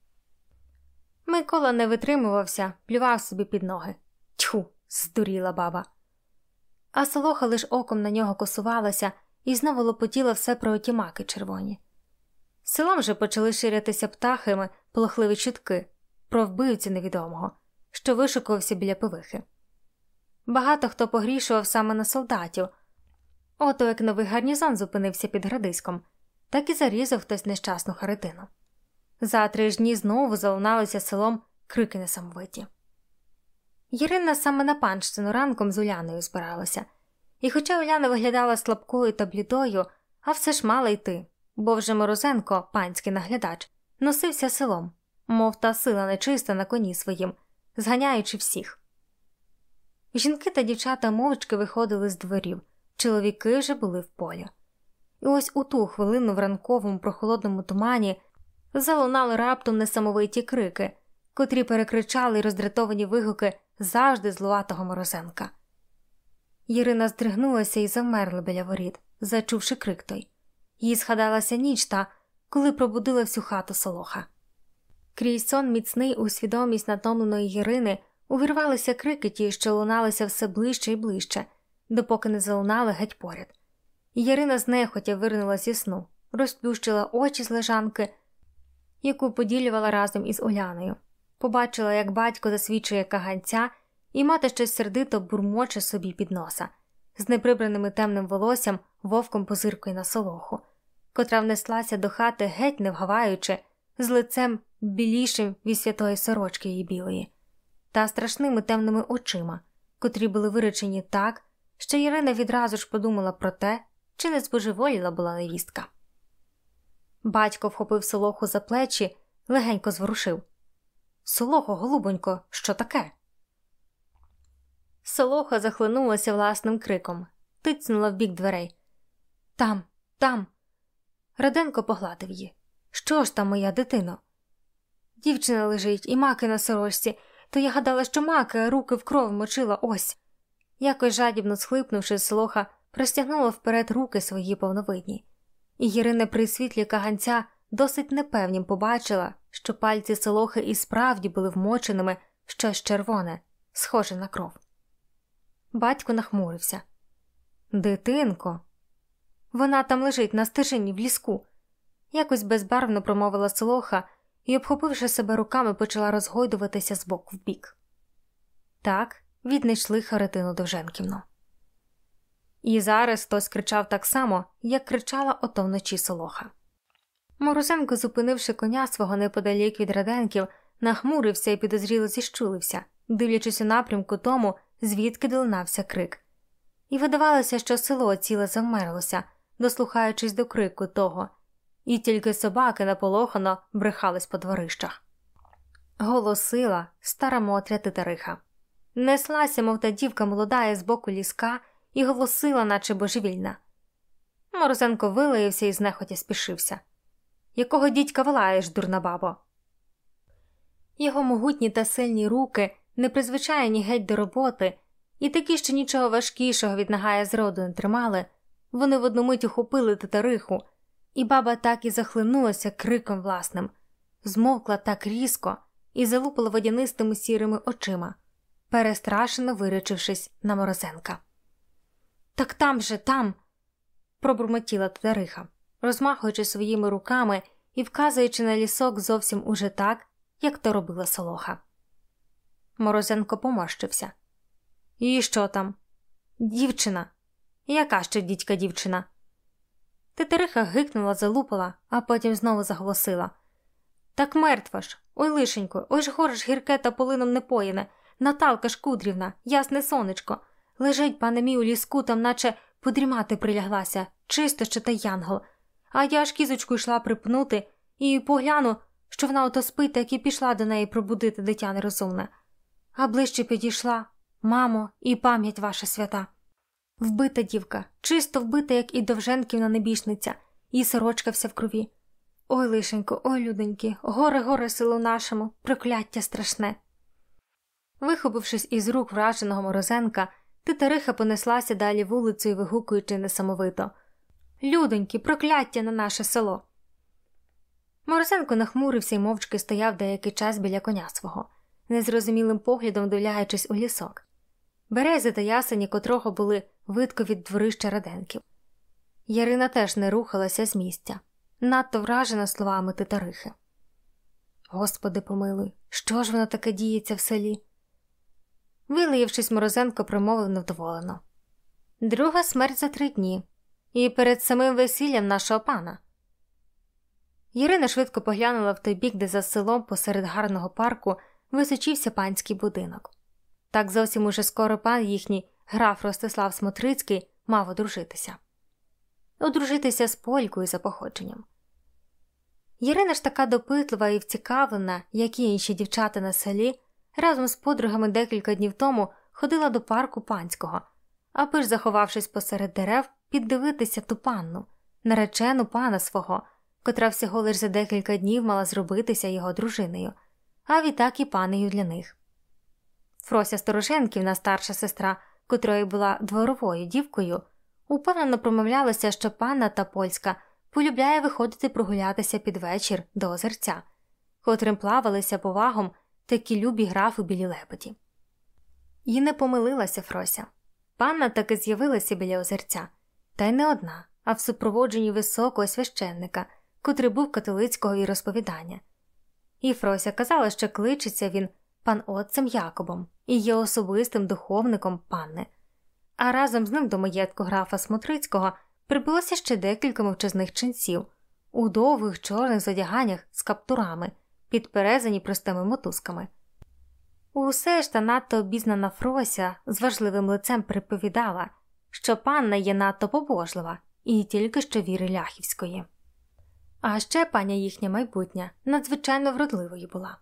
Микола не витримувався, плював собі під ноги. Тьху, здуріла баба. А Солоха лиш оком на нього косувалася і знову лопотіла все про оті маки червоні. Селом же почали ширятися птахами полохливі чутки про вбивцю невідомого, що вишукувався біля пивихи. Багато хто погрішував саме на солдатів. Ото як новий гарнізон зупинився під Градиськом, так і зарізав хтось нещасну Харитину. За три ж дні знову залуналися селом крики несамовиті. Ірина саме на панщину ранком з Уляною збиралася. І хоча Уляна виглядала слабкою та блідою, а все ж мала йти, бо вже Морозенко, панський наглядач, носився селом, мов та сила нечиста на коні своїм, зганяючи всіх. Жінки та дівчата мовчки виходили з дворів, чоловіки вже були в полі. І ось у ту хвилину в ранковому прохолодному тумані залунали раптом несамовиті крики, котрі перекричали й роздратовані вигуки завжди злуватого Морозенка. Ірина здригнулася і завмерла біля воріт, зачувши крик той. Їй згадалася ніч та, коли пробудила всю хату Солоха. Крізь сон міцний у свідомість натомленої Ірини увірвалися крики ті, що луналися все ближче і ближче, допоки не залунали геть поряд. Ірина знехотя вирнула зі сну, розплющила очі з лежанки, яку поділювала разом із Уляною. Побачила, як батько засвічує каганця, і мати щось сердито бурмоче собі під носа. З неприбраним темним волоссям вовком позиркує на Солоху, котра внеслася до хати геть не вгаваючи, з лицем білішим від святої сорочки її білої, та страшними темними очима, котрі були виречені так, що Ірина відразу ж подумала про те, чи не збожеволіла була невістка. Батько вхопив Солоху за плечі, легенько зворушив. «Солохо, голубонько, що таке?» Солоха захлинулася власним криком, тицнула в бік дверей. «Там, там!» Раденко погладив її. «Що ж там, моя дитино?» «Дівчина лежить, і маки на сорочці, то я гадала, що маки, а руки в кров мочила ось». Якось жадібно схлипнувши, Солоха простягнула вперед руки свої повновидні. І Ірина при світлі каганця досить непевнім побачила, що пальці Солохи і справді були вмоченими в щось червоне, схоже на кров. Батько нахмурився. «Дитинко, вона там лежить на стежині в ліску», якось безбарвно промовила Солоха і, обхопивши себе руками, почала розгойдуватися з боку в бік. Так віднайшли Харитину Довженківну. І зараз хтось кричав так само, як кричала ото вночі Солоха. Морозенко, зупинивши коня свого неподалік від Раденків, нахмурився і підозріло зіщулився, дивлячись у напрямку тому, звідки долинався крик. І видавалося, що село ціле завмерлося, дослухаючись до крику того, і тільки собаки наполохано брехались по дворищах. Голосила стара Мотря Титариха. Неслася, мов та дівка молода з боку ліска, і голосила, наче божевільна. Морозенко вилаявся і знехотя спішився. «Якого дідька волаєш, дурна бабо?» Його могутні та сильні руки, не призвичайні геть до роботи, і такі, що нічого важкішого від нагая зроду не тримали, вони в одну мить ухопили Титариху, і баба так і захлинулася криком власним, змовкла так різко і залупила водянистими сірими очима, перестрашено вирячившись на Морозенка. «Так там же, там!» – пробурмотіла Титариха, розмахуючи своїми руками і вказуючи на лісок зовсім уже так, як то робила Солоха. Морозенко поморщився. «І що там?» «Дівчина!» «Яка ще дідька дівчина?» Титариха гикнула, залупала, а потім знову заголосила. «Так мертва ж! Ой, лишенько, ой ж горе ж гірке та полином не поїне! Наталка Шкудрівна, ясне сонечко! Лежить, пане мій, у ліску, там наче подрімати приляглася, чисто ще та янгол. А я аж кізочку йшла припнути і погляну, що вона ото спить, так і пішла до неї пробудити дитя нерозумне. А ближче підійшла, мамо, і пам'ять ваша свята. Вбита дівка, чисто вбита, як і Довженківна небіжниця, і сорочка вся в крові. Ой, лишенько, ой, людоньки, горе-горе село нашому, прокляття страшне». Вихопившись із рук враженого Морозенка, Титариха понеслася далі вулицею, вигукуючи несамовито. «Людоньки, прокляття на наше село!» Морозенко нахмурився і мовчки стояв деякий час біля коня свого, незрозумілим поглядом вдивляючись у лісок. Берези та ясені, котрого були видко від дворища Раденків. Ярина теж не рухалася з місця, надто вражена словами Титарихи. «Господи помилуй, що ж воно таке діється в селі?» Вилаявшись, Морозенко промовив невдоволено. «Друга смерть за три дні. І перед самим весіллям нашого пана». Ірина швидко поглянула в той бік, де за селом посеред гарного парку височився панський будинок. Так зовсім уже скоро пан їхній, граф Ростислав Смотрицький, мав одружитися. Одружитися з полькою за походженням. Ірина ж така допитлива і вцікавлена, як і інші дівчата на селі, разом з подругами декілька днів тому ходила до парку панського, аби ж, заховавшись посеред дерев, піддивитися ту панну, наречену пана свого, котра всього лиш за декілька днів мала зробитися його дружиною, а відтак і панею для них. Фрося Стороженківна, старша сестра, котрої була дворовою дівкою, упевнено промовлялося, що панна та польська полюбляє виходити прогулятися під вечір до озерця, котрим плавалися повагом такі любі графи білі лебеді. І не помилилася Фрося. Панна таки з'явилася біля озерця, та й не одна, а в супроводженні високого священника, котрий був католицького віросповідання. І Фрося казала, що кличеться він пан отцем Якобом і є особистим духовником панни. А разом з ним до маєтку графа Смотрицького прибулося ще декілька мовчазних ченців у довгих чорних зодяганнях з каптурами, підперезані простими мотузками. Усе ж та надто обізнана Фрося з важливим лицем приповідала, що панна є надто побожлива і тільки що віри ляхівської. А ще паня їхня майбутня надзвичайно вродливою була.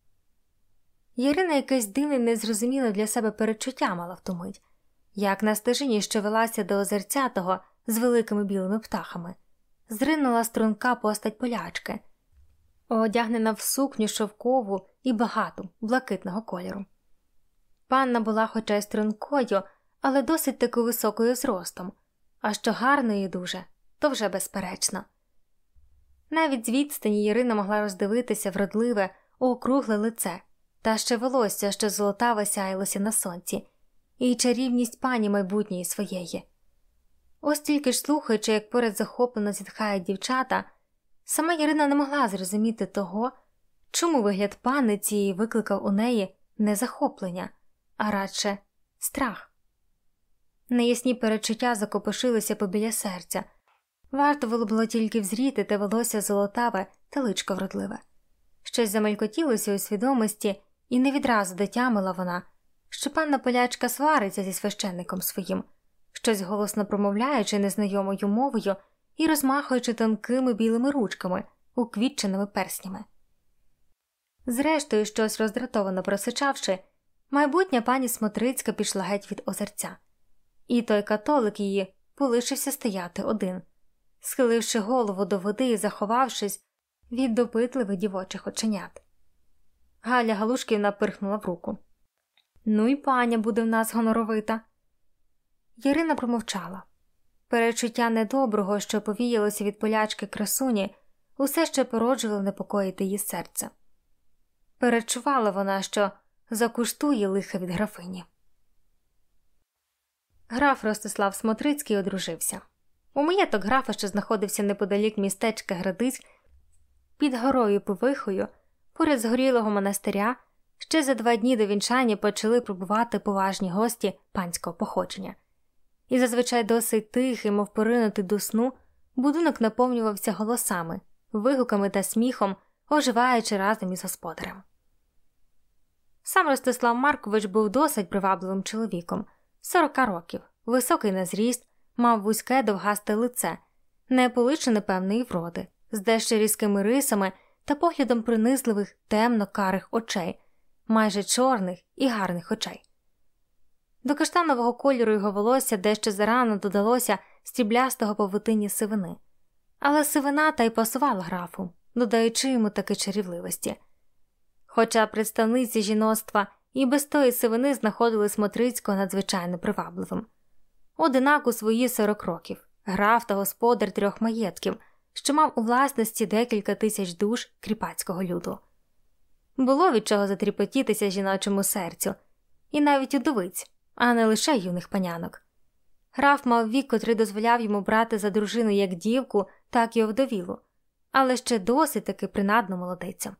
Ярина якесь дивне незрозуміле для себе передчуття мала в ту мить, як на стежині, що велася до озерця того з великими білими птахами, зринула струнка постать полячки, одягнена в сукню шовкову і багату, блакитного кольору. Панна була хоча й стрункою, але досить таки високою зростом, а що гарною дуже, то вже безперечно. Навіть з відстані Ярина могла роздивитися вродливе, округле лице, та ще волосся, що золотаво сяялося на сонці, і чарівність пані майбутньої своєї. Ось тільки ж слухаючи, як поряд захоплено зітхають дівчата, сама Ярина не могла зрозуміти того, чому вигляд пани цієї викликав у неї не захоплення, а радше страх. Неясні передчуття закопошилися побіля серця. Варто було тільки взріти те волосся золотаве та личко вродливе. Щось замелькотілося у свідомості, і не відразу дотямила вона, що панна полячка свариться зі священником своїм, щось голосно промовляючи незнайомою мовою і розмахуючи тонкими білими ручками, уквітченими перснями. Зрештою, щось роздратовано просичавши, майбутня пані Смотрицька пішла геть від озерця. І той католик її полишився стояти один, схиливши голову до води і заховавшись від допитливих дівочих оченят. Галя Галушківна пирхнула в руку. «Ну і паня буде в нас гоноровита». Ярина промовчала. Перечуття недоброго, що повіялося від полячки красуні, усе ще породжувало непокоїти її серце. Перечувала вона, що закуштує лиха від графині. Граф Ростислав Смотрицький одружився. У маєток графа, що знаходився неподалік містечка Градиськ, під горою Повихою, поряд згорілого монастиря, ще за два дні до вінчання почали прибувати поважні гості панського походження. І зазвичай досить тихий, мов поринутий до сну, будинок наповнювався голосами, вигуками та сміхом, оживаючи разом із господарем. Сам Ростислав Маркович був досить привабливим чоловіком, сорока років, високий на зріст, мав вузьке довгасте лице, неполичене певної вроди, з дещо різкими рисами та поглядом пронизливих темно-карих очей, майже чорних і гарних очей. До каштанового кольору його волосся дещо зарано додалося стріблястого павутиння сивини. Але сивина та й пасувала графу, додаючи йому таки чарівливості. Хоча представниці жіноцтва і без тої сивини знаходили Смотрицького надзвичайно привабливим. Одинак у свої сорок років, граф та господар трьох маєтків, що мав у власності декілька тисяч душ кріпацького люду. Було від чого затріпотітися жіночому серцю, і навіть удовиць, а не лише юних панянок. Граф мав вік, котрий дозволяв йому брати за дружину як дівку, так і овдовілу, але ще досить таки принадну молодицю.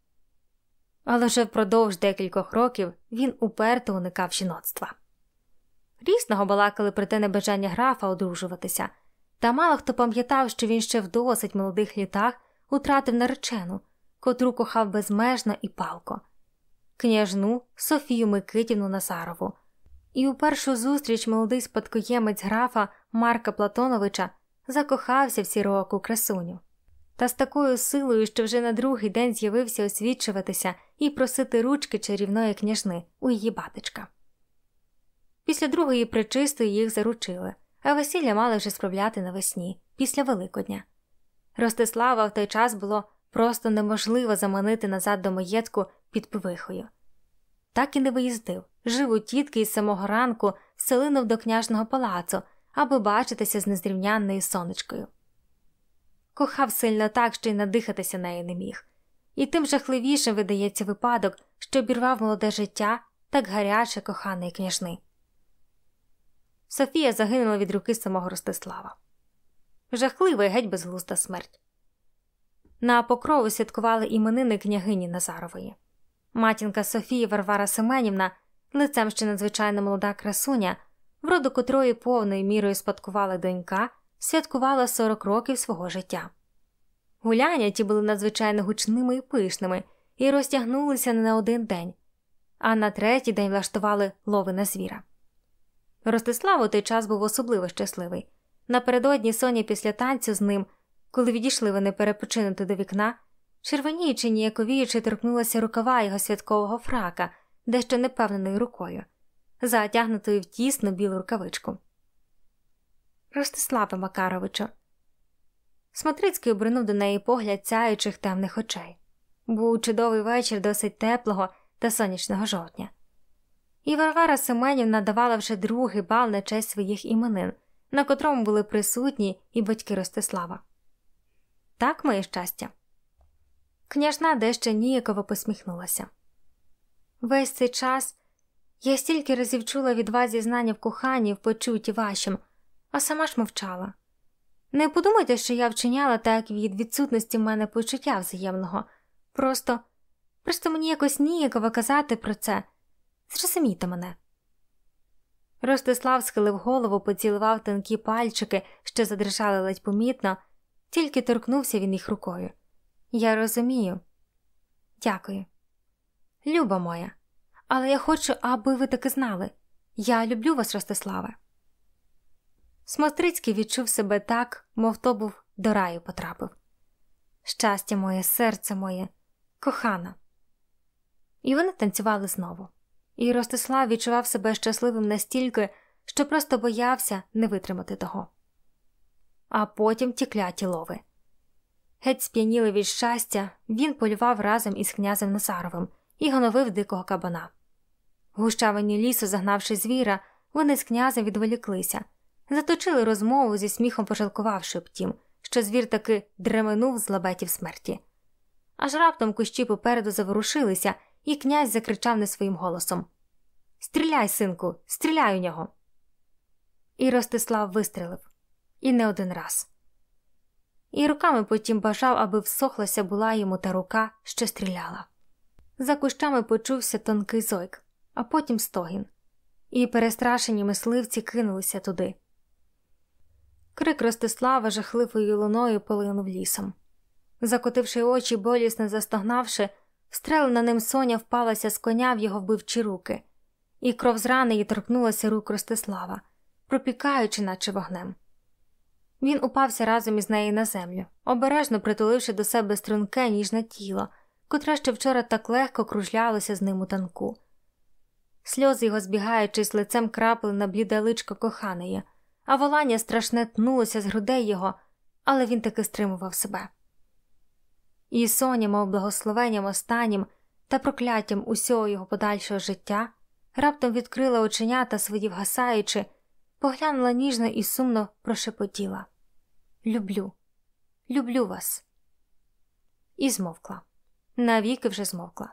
Але вже впродовж декількох років він уперто уникав жіноцтва. Рісного балакали про те небажання графа одружуватися, та мало хто пам'ятав, що він ще в досить молодих літах утратив наречену, котру кохав безмежно і палко – княжну Софію Микитівну Назарову. І у першу зустріч молодий спадкоємець графа Марка Платоновича закохався в сірооку красуню. Та з такою силою, що вже на другий день з'явився освідчуватися і просити ручки чарівної княжни у її батечка. Після другої причистої їх заручили, а весілля мали вже справляти навесні, після Великодня. Ростислава в той час було просто неможливо заманити назад до маєтку під Повихою. так і не виїздив, жив у тітки із самого ранку, вселинув до княжного палацу, аби бачитися з незрівнянною сонечкою. Кохав сильно так, що й надихатися нею не міг. І тим жахливішим видається випадок, що обірвав молоде життя так гаряче коханої княжни. Софія загинула від руки самого Ростислава. Жахлива і геть безглузда смерть. На Покрову святкували іменини княгині Назарової. Матінка Софії Варвара Семенівна, лицем ще надзвичайно молода красуня, в роду котрої повною мірою спадкувала донька, святкувала сорок років свого життя. Гуляння ті були надзвичайно гучними і пишними і розтягнулися не на один день, а на третій день влаштували лови на звіра. Ростислав у той час був особливо щасливий. Напередодні Соня після танцю з ним, коли відійшли вони перепочинути до вікна, червоніючи, ніяковіючи, торкнулася рукава його святкового фрака, дещо непевненою рукою, затягнутою в тісну білу рукавичку. «Ростиславе Макаровичу». Смотрицький обернув до неї погляд сяючих темних очей. Був чудовий вечір досить теплого та сонячного жовтня. І Варвара Семенівна давала вже другий бал на честь своїх іменин, на котрому були присутні і батьки Ростислава. «Так, моє щастя». Княжна дещо ніяково посміхнулася. «Весь цей час я стільки разів чула від вас зізнання в коханні, в почутті вашим, а сама ж мовчала. Не подумайте, що я вчиняла так від відсутності в мене почуття взаємного. Просто, просто мені якось ніяково казати про це. Зрозумійте мене». Ростислав схилив голову, поцілував тонкі пальчики, що задрижали ледь помітно, тільки торкнувся він їх рукою. «Я розумію. Дякую. Люба моя, але я хочу, аби ви таки знали. Я люблю вас, Ростиславе». Смотрицький відчув себе так, мов то був до раю потрапив. «Щастя моє, серце моє, кохана». І вони танцювали знову. І Ростислав відчував себе щасливим настільки, що просто боявся не витримати того. А потім ті кляті лови. Геть сп'янілий від щастя, він полював разом із князем Назаровим і гановив дикого кабана. В гущавині лісу, загнавши звіра, вони з князем відволіклися, заточили розмову, зі сміхом пожалкувавши втім, що звір таки дременув з лабетів смерті. Аж раптом кущі попереду заворушилися, і князь закричав не своїм голосом: «Стріляй, синку, стріляй у нього!» І Ростислав вистрелив. І не один раз. І руками потім бажав, аби всохлася була йому та рука, що стріляла. За кущами почувся тонкий зойк, а потім стогін. І перестрашені мисливці кинулися туди. Крик Ростислава жахливою луною полинув лісом. Закотивши очі, болісно застогнавши, встрелена ним Соня впалася з коня в його вбивчі руки, і кров з рани їй торкнулася рук Ростислава, пропікаючи наче вогнем. Він упався разом із нею на землю, обережно притуливши до себе струнке ніжне тіло, котре ще вчора так легко кружлялося з ним у танку. Сльози його, збігаючись лицем, крапли на бліде личко коханої, а волання страшне тнулося з грудей його, але він таки стримував себе. І Соня, мов благословенням останнім та прокляттям усього його подальшого життя, раптом відкрила оченята свої вгасаючи, поглянула ніжно і сумно прошепотіла: «Люблю, люблю вас». І змовкла. Навіки вже змовкла.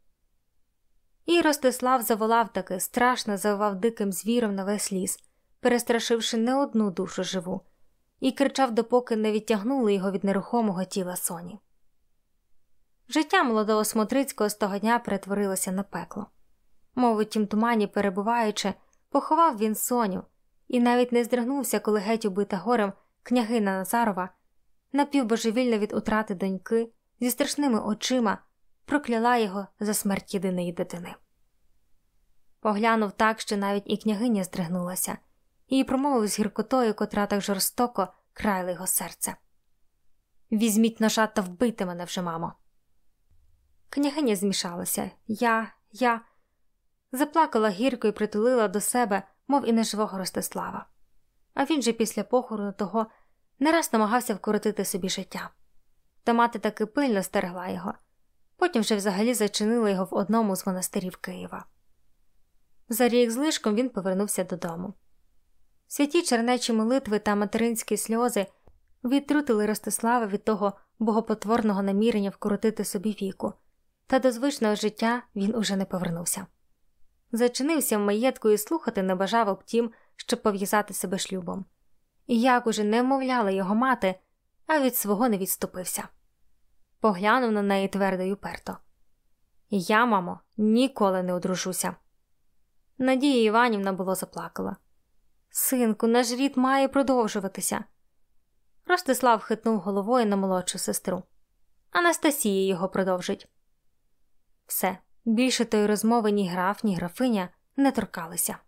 І Ростислав заволав таки, страшно завивав диким звіром на весь ліс, перестрашивши не одну душу живу, і кричав, допоки не відтягнули його від нерухомого тіла Соні. Життя молодого Смотрицького з того дня перетворилося на пекло. Мов у тім тумані перебуваючи, поховав він Соню, і навіть не здригнувся, коли геть убита горем княгиня Назарова, напівбожевільна від утрати доньки, зі страшними очима прокляла його за смерть єдиної дитини. Поглянув так, що навіть і княгиня здригнулася, і промовив з гіркотою, котра так жорстоко краяла його серце: «Візьміть ножа та вбийте мене вже, мамо». Княгиня змішалася. Я, я... Заплакала гірко і притулила до себе, мов і неживого Ростислава. А він же після похорону того не раз намагався вкоротити собі життя. Та мати таки пильно стерегла його. Потім вже взагалі зачинили його в одному з монастирів Києва. За рік з лишком він повернувся додому. Святі чернечі молитви та материнські сльози відтрутили Ростислава від того богопотворного намірення вкоротити собі віку, та до звичного життя він уже не повернувся. Зачинився в маєтку і слухати не бажав об тім, щоб пов'язати себе шлюбом. І як уже не вмовляла його мати, а від свого не відступився. Поглянув на неї твердо й уперто. «Я, мамо, ніколи не одружуся». Надія Іванівна було заплакала. «Синку, наш рід має продовжуватися». Ростислав хитнув головою на молодшу сестру. «Анастасія його продовжить». Все, більше тої розмови ні граф, ні графиня не торкалися.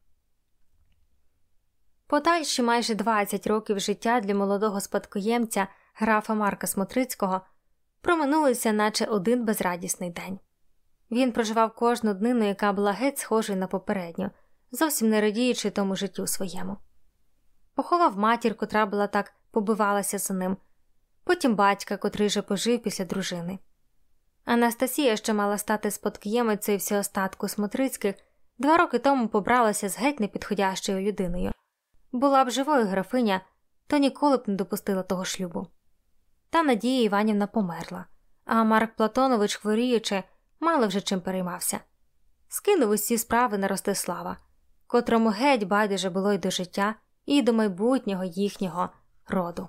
Подальші майже двадцять років життя для молодого спадкоємця графа Марка Смотрицького проминулися наче один безрадісний день. Він проживав кожну днину, яка була геть схожою на попередню, зовсім не радіючи тому життю своєму. Поховав матір, котра була так побивалася за ним, потім батька, котрий же пожив після дружини. Анастасія, що мала стати спадкоємицею всеостатку Смотрицьких, два роки тому побралася з геть непідходящою людиною. Була б живою графиня, то ніколи б не допустила того шлюбу. Та Надія Іванівна померла, а Марк Платонович, хворіючи, мало вже чим переймався. Скинув усі справи на Ростислава, котрому геть байдуже було й до життя, і до майбутнього їхнього роду.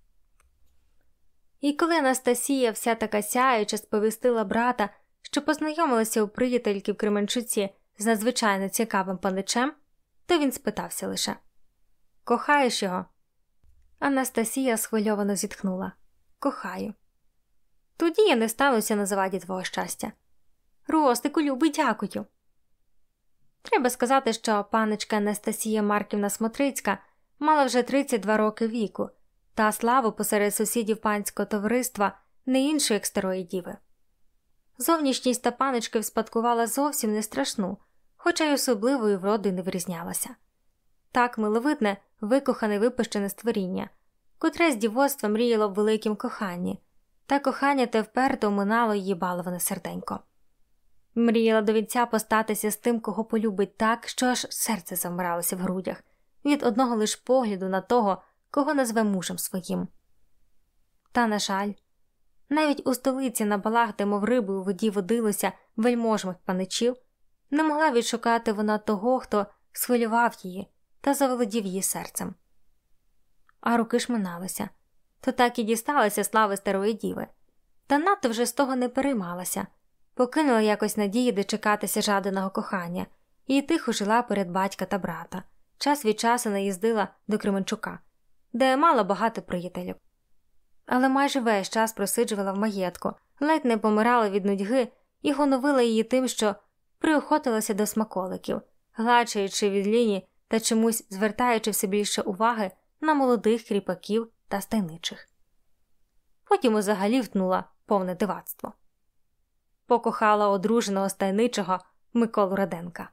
І коли Анастасія, вся така сяюча, сповістила брата, що познайомилася у приятельки в Кременчуці з надзвичайно цікавим паничем, то він спитався лише: «Кохаєш його?» Анастасія схвильовано зітхнула: «Кохаю». «Тоді я не стануся на заваді твого щастя». «Ростику, любий, дякую». Треба сказати, що паничка Анастасія Марківна Смотрицька мала вже тридцять два роки віку, та славу посеред сусідів панського товариства не іншу, як старої діви. Зовнішність та панички вспадкувала зовсім не страшну, хоча й особливою вродою не вирізнялася. Так миловидне, викохане, випущене створіння, котре з дівоцтва мріяло в великім коханні, та кохання те вперто оминало її баловане серденько. Мріяла до вінця постатися з тим, кого полюбить так, що аж серце замиралося в грудях, від одного лиш погляду на того, кого назве мужем своїм. Та, на жаль, навіть у столиці на балах, де мов риби у воді водилося вельможних паничів, не могла відшукати вона того, хто схвилював її та заволодів її серцем. А роки ж миналися, то так і дісталася слави старої діви, та надто вже з того не переймалася, покинула якось надії дочекатися жаданого кохання і тихо жила перед батька та брата, час від часу наїздила до Кременчука, де мала багато приятелів. Але майже весь час просиджувала в маєтку, ледь не помирала від нудьги і гоновила її тим, що приохотилася до смаколиків, гладшаючи від ліні та чомусь звертаючи все більше уваги на молодих кріпаків та стайничих. Потім узагалі втнула повне дивацтво. Покохала одруженого стайничого Миколу Раденка.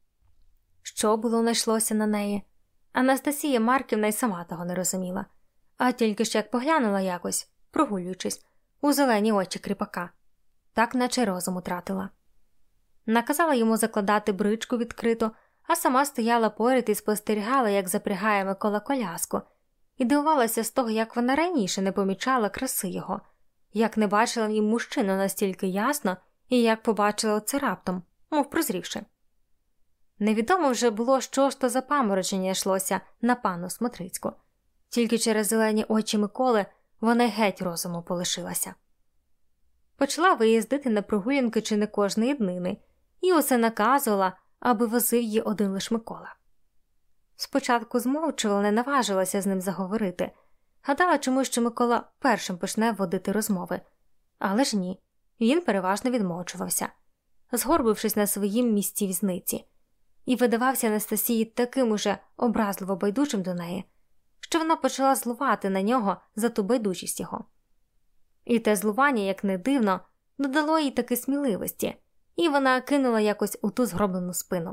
Що було найшлося на неї? Анастасія Марківна й сама того не розуміла, а тільки ж як поглянула якось, прогулюючись, у зелені очі кріпака, так наче розум утратила. Наказала йому закладати бричку відкрито, а сама стояла поряд і спостерігала, як запрягає Микола коляску, і дивувалася з того, як вона раніше не помічала краси його, як не бачила в нім мужчину настільки ясно, і як побачила оце раптом, мов прозрівши. Невідомо вже було, що ж то за паморочення йшлося на панну Смотрицьку. Тільки через зелені очі Миколи вона й геть розуму полишилася. Почала виїздити на прогулянки чи не кожної днини, і усе наказувала, аби возив її один лиш Микола. Спочатку змовчувала, не наважилася з ним заговорити. Гадала чомусь, що Микола першим почне водити розмови. Але ж ні, він переважно відмовчувався, згорбившись на своїм місці візниці, і видавався Анастасії таким уже образливо байдужим до неї, що вона почала злувати на нього за ту байдужість його. І те злування, як не дивно, додало їй таки сміливості, і вона кинула якось у ту згроблену спину.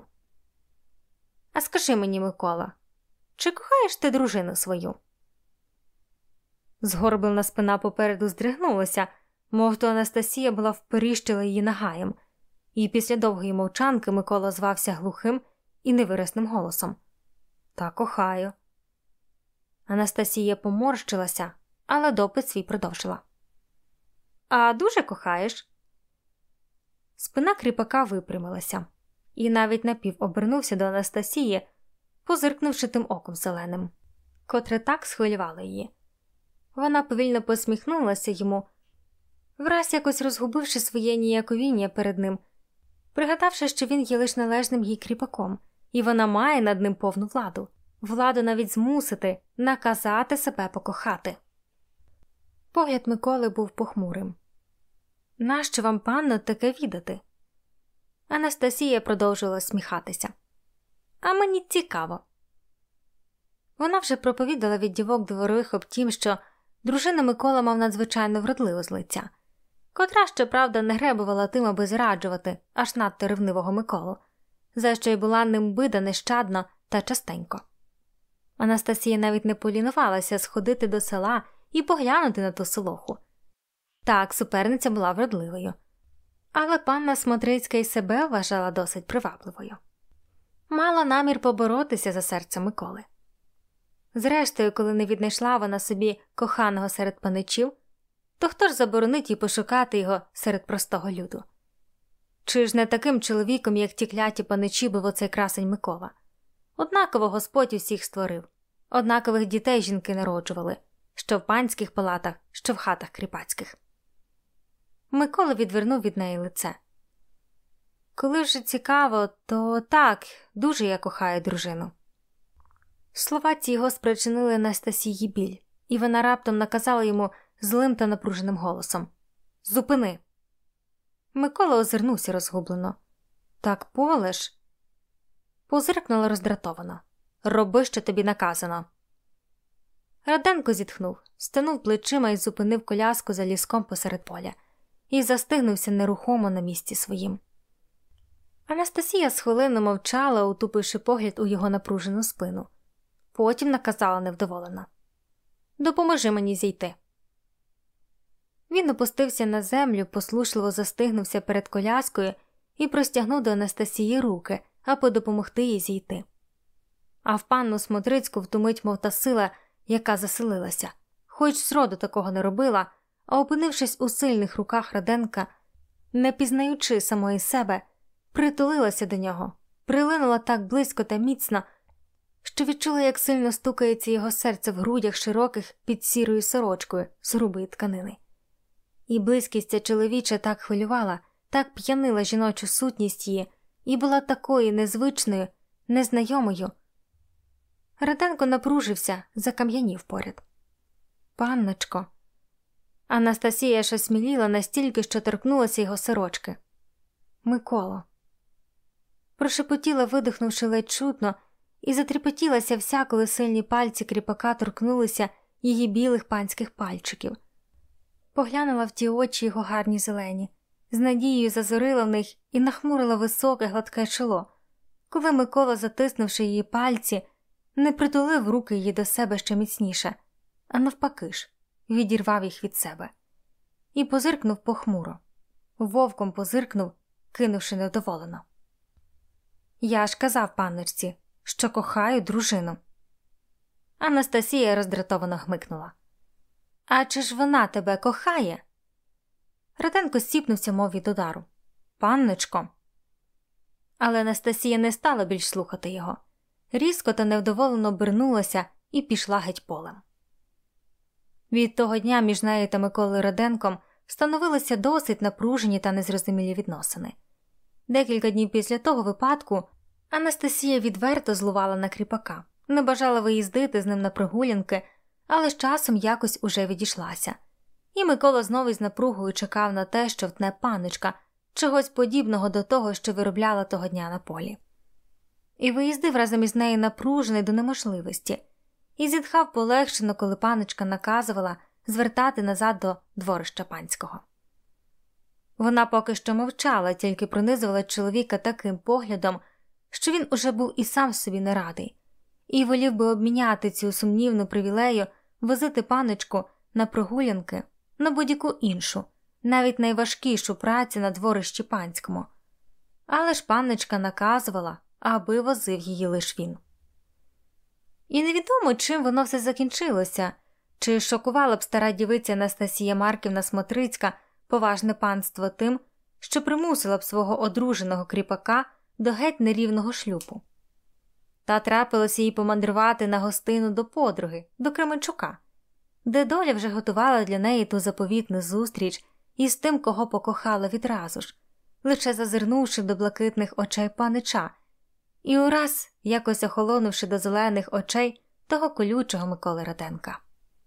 «А скажи мені, Микола, чи кохаєш ти дружину свою?» Згорблена спина попереду здригнулася, мов то Анастасія була вперіщила її нагаєм, і після довгої мовчанки Микола звався глухим і невиразним голосом. «Та кохаю». Анастасія поморщилася, але допит свій продовжила. «А дуже кохаєш?» Спина кріпака випрямилася, і навіть напів обернувся до Анастасії, позиркнувши тим оком зеленим, котре так схвилювало її. Вона повільно посміхнулася йому, враз якось розгубивши своє ніяковіння перед ним, пригадавши, що він є лише належним їй кріпаком, і вона має над ним повну владу. Владу навіть змусити, наказати себе покохати. Погляд Миколи був похмурим. «Нащо вам, панно, таке відати?» Анастасія продовжувала сміхатися. «А мені цікаво». Вона вже проповідала від дівок дворових об тім, що дружина Микола мав надзвичайно вродливу з лиця, котра, щоправда, не гребувала тим, аби зраджувати аж надто ревнивого Миколу, за що й була ним бида нещадно та частенько. Анастасія навіть не полінувалася сходити до села і поглянути на ту солоху. Так, суперниця була вродливою, але панна Смотрицька й себе вважала досить привабливою. Мала намір поборотися за серце Миколи. Зрештою, коли не віднайшла вона собі коханого серед паничів, то хто ж заборонить їй пошукати його серед простого люду? Чи ж не таким чоловіком, як ті кляті паничі, був оцей красень Микола? Однаково Господь усіх створив, однакових дітей жінки народжували, що в панських палатах, що в хатах кріпацьких. Микола відвернув від неї лице. «Коли вже цікаво, то так, дуже я кохаю дружину». Слова ці його спричинили Анастасії біль, і вона раптом наказала йому злим та напруженим голосом: «Зупини!» Микола озирнувся розгублено. «Так полеш?» Позиркнула роздратовано. «Роби, що тобі наказано». Раденко зітхнув, стенув плечима і зупинив коляску за ліском посеред поля, і застигнувся нерухомо на місці своїм. Анастасія з хвилину мовчала, утупивши погляд у його напружену спину. Потім наказала невдоволено: «Допоможи мені зійти». Він опустився на землю, послушливо застигнувся перед коляскою і простягнув до Анастасії руки, аби допомогти їй зійти. А в панну Смотрицьку втумить, мов та сила, яка заселилася, хоч зроду такого не робила, а опинившись у сильних руках Раденка, не пізнаючи самої себе, притулилася до нього, прилинула так близько та міцно, що відчула, як сильно стукається його серце в грудях широких під сірою сорочкою з грубої тканини. І близькість ця чоловіча так хвилювала, так п'янила жіночу сутність її, і була такою незвичною, незнайомою. Раденко напружився, закам'янів поряд. «Панночко!» Анастасія ж осміліла настільки, що торкнулася його сорочки. «Миколо!» Прошепотіла, видихнувши ледь чутно, і затріпотілася вся, коли сильні пальці кріпака торкнулися її білих панських пальчиків. Поглянула в ті очі його гарні зелені, з надією зазорила в них і нахмурила високе гладке чоло, коли Микола, затиснувши її пальці, не притулив руки її до себе ще міцніше, а навпаки ж, відірвав їх від себе. І позиркнув похмуро, вовком позиркнув, кинувши невдоволено: «Я ж казав панночці, що кохаю дружину». Анастасія роздратовано хмикнула: «А чи ж вона тебе кохає?» Раденко сіпнувся, мов від удару: «Панночко!» Але Анастасія не стала більш слухати його. Різко та невдоволено обернулася і пішла геть полем. Від того дня між нею та Миколою Раденком встановилися досить напружені та незрозумілі відносини. Декілька днів після того випадку Анастасія відверто злувала на кріпака, не бажала виїздити з ним на прогулянки, але з часом якось уже відійшлася. І Микола знову з напругою чекав на те, що втне панночка, чогось подібного до того, що виробляла того дня на полі. І виїздив разом із нею напружений до неможливості, і зітхав полегшено, коли панночка наказувала звертати назад до дворища панського. Вона поки що мовчала, тільки пронизувала чоловіка таким поглядом, що він уже був і сам собі не радий, і волів би обміняти цю сумнівну привілею возити панночку на прогулянки на будь-яку іншу, навіть найважкішу працю на дворищі панському. Але ж панночка наказувала, аби возив її лиш він. І невідомо, чим воно все закінчилося, чи шокувала б стара дівиця Анастасія Марківна Смотрицька поважне панство тим, що примусила б свого одруженого кріпака до геть нерівного шлюбу. Та трапилося їй помандрувати на гостину до подруги, до Кременчука, де доля вже готувала для неї ту заповітну зустріч із тим, кого покохала відразу ж, лише зазирнувши до блакитних очей панича, і ураз якось охолонувши до зелених очей того колючого Миколи Раденка.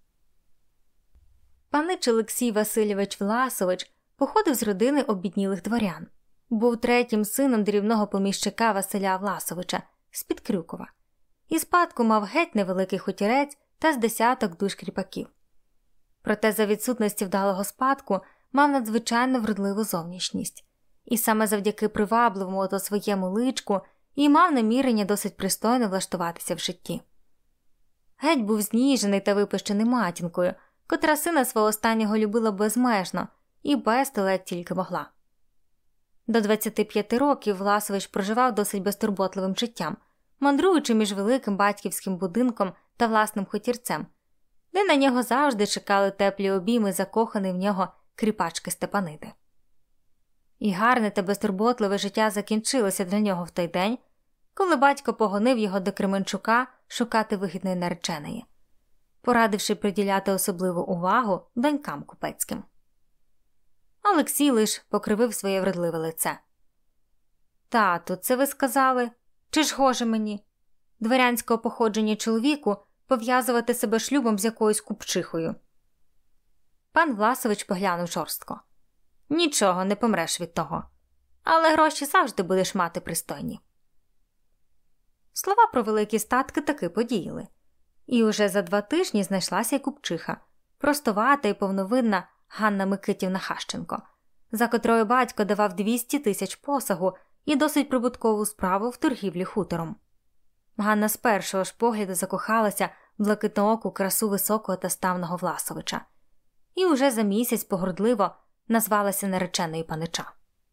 Панич Олексій Васильович Власович походив з родини обіднілих дворян. Був третім сином дрібного поміщика Василя Власовича з-під Крюкова. І спадку мав геть невеликий хутірець та з десяток душ кріпаків. Проте за відсутності вдалого спадку мав надзвичайно вродливу зовнішність. І саме завдяки привабливому до своєму личку і мав намірення досить пристойно влаштуватися в житті. Геть був зніжений та випищений матінкою, котра сина свого останнього любила безмежно і бести ледь тільки могла. До двадцяти п'яти років Власович проживав досить безтурботливим життям, мандруючи між великим батьківським будинком та власним хутірцем, де на нього завжди чекали теплі обійми закоханий в нього кріпачки Степаниди. І гарне та безтурботливе життя закінчилося для нього в той день, коли батько погонив його до Кременчука шукати вигідної нареченої, порадивши приділяти особливу увагу донькам купецьким. Олексій лиш покривив своє вродливе лице. «Тату, це ви сказали? Чи ж гоже мені, дворянського походження чоловіку, пов'язувати себе шлюбом з якоюсь купчихою?» Пан Власович поглянув жорстко. «Нічого, не помреш від того. Але гроші завжди будеш мати пристойні». Слова про великі статки таки подіяли. І уже за два тижні знайшлася й купчиха, простовата і повновинна Ганна Микитівна Хащенко, за котрою батько давав двісті тисяч посагу і досить прибуткову справу в торгівлі хутором. Ганна з першого ж погляду закохалася в блакитнооку красу високого та ставного Власовича. І уже за місяць погордливо назвалася нареченою панича.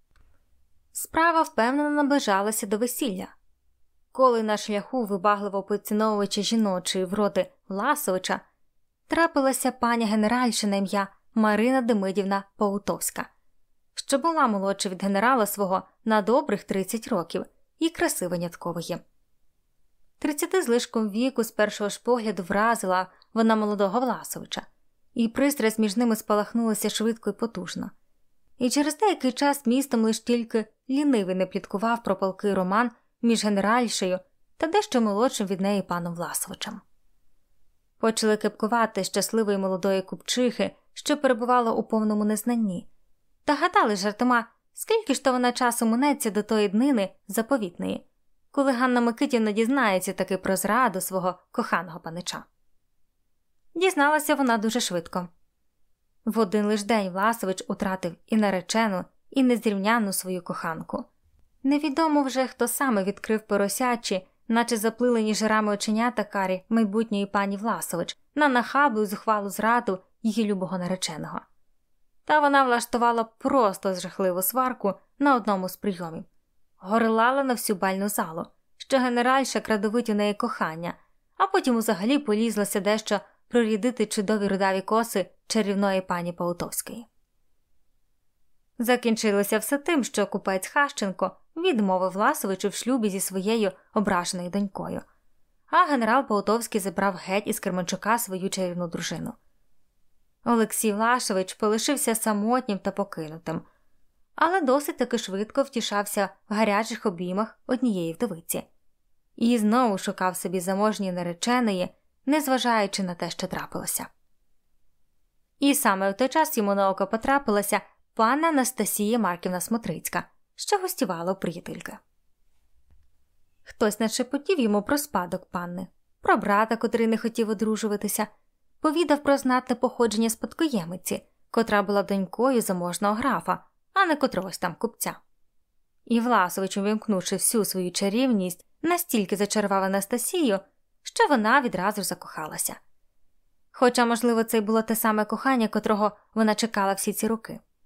Справа впевнено наближалася до весілля. Коли на шляху вибагливого поціновувача жіночої вроди Власовича трапилася пані генеральша на ім'я Марина Демидівна Паутовська, що була молодша від генерала свого на добрих тридцять років і краси виняткової. Тридцяти з лишком віку з першого ж погляду вразила вона молодого Власовича, і пристрасть між ними спалахнулася швидко і потужно. І через деякий час містом лиш тільки лінивий не пліткував про палкий роман між генеральшею та дещо молодшим від неї паном Власовичем. Почали кепкувати щасливої молодої купчихи, що перебувала у повному незнанні, та гадали жартома, скільки ж то вона часу минеться до тої днини заповітної, коли Ганна Микитівна дізнається таки про зраду свого коханого панича. Дізналася вона дуже швидко. В один лиш день Власович утратив і наречену, і незрівнянну свою коханку. Невідомо вже, хто саме відкрив поросячі, наче заплилені жирами оченята карі майбутньої пані Власович, на нахабну і зухвалу зраду її любого нареченого. Та вона влаштувала просто жахливу сварку на одному з прийомів. Горлала на всю бальну залу, що генеральша крадовить у неї кохання, а потім взагалі полізлася дещо прорідити чудові рудаві коси чарівної пані Паутовської. Закінчилося все тим, що купець Хащенко відмовив Власовичу в шлюбі зі своєю ображеною донькою, а генерал Паутовський забрав геть із Кременчука свою чарівну дружину. Олексій Власович полишився самотнім та покинутим, але досить таки швидко втішався в гарячих обіймах однієї вдовиці. І знову шукав собі заможньої нареченої, незважаючи на те, що трапилося. І саме в той час йому на око потрапилася панна Анастасія Марківна Смотрицька, що гостювала у приятельки. Хтось нашепотів йому про спадок панни, про брата, котрий не хотів одружуватися, повідав про знатне походження спадкоємиці, котра була донькою заможного графа, а не котрогось там купця. І Власович, увімкнувши всю свою чарівність, настільки зачарував Анастасію, що вона відразу ж закохалася. Хоча, можливо, це й було те саме кохання, котрого вона чекала всі ці роки.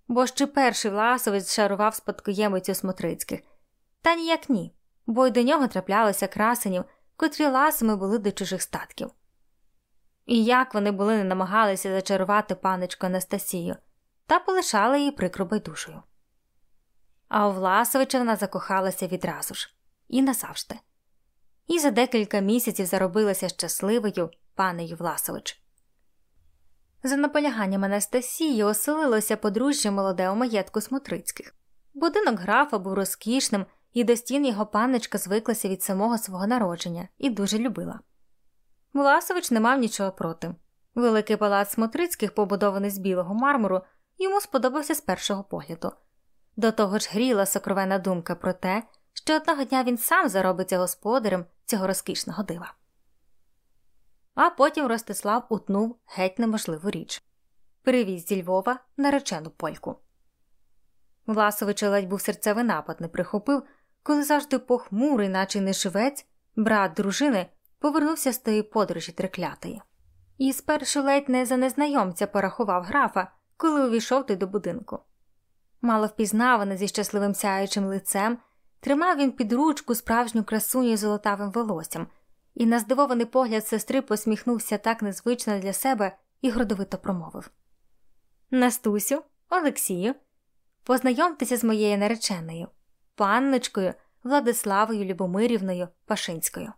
Бо ж чи перший Власович шарував спадкоємицю Смотрицьких? Та ніяк ні, бо й до нього траплялося красенів, котрі ласими були до чужих статків. І як вони були не намагалися зачарувати панночку Анастасію, та полишали її прикро байдужою. А у Власовича вона закохалася відразу ж. І назавжди. І за декілька місяців заробилася щасливою панею Власович. За наполяганням Анастасії оселилося подружжя молоде у маєтку Смотрицьких. Будинок графа був розкішним, і до стін його панночка звиклася від самого свого народження і дуже любила. Власович не мав нічого проти. Великий палац Смотрицьких, побудований з білого мармуру, йому сподобався з першого погляду. До того ж гріла сокровенна думка про те, що одного дня він сам заробиться господарем цього розкішного дива. А потім Ростислав утнув геть неможливу річ. Привіз зі Львова наречену польку. Власовича ледь був серцевий напад не прихопив, коли завжди похмурий, наче не шивець, брат дружини, повернувся з тої подорожі треклятої. І спершу ледь не за незнайомця порахував графа, коли увійшов той до будинку. Мало впізнаваний зі щасливим сяючим лицем, тримав він під ручку справжню красуню з золотавим волоссям, і на здивований погляд сестри посміхнувся так незвично для себе і гордовито промовив: «Настусю, Олексію, познайомтеся з моєю нареченою, панночкою Владиславою Любомирівною Пашинською».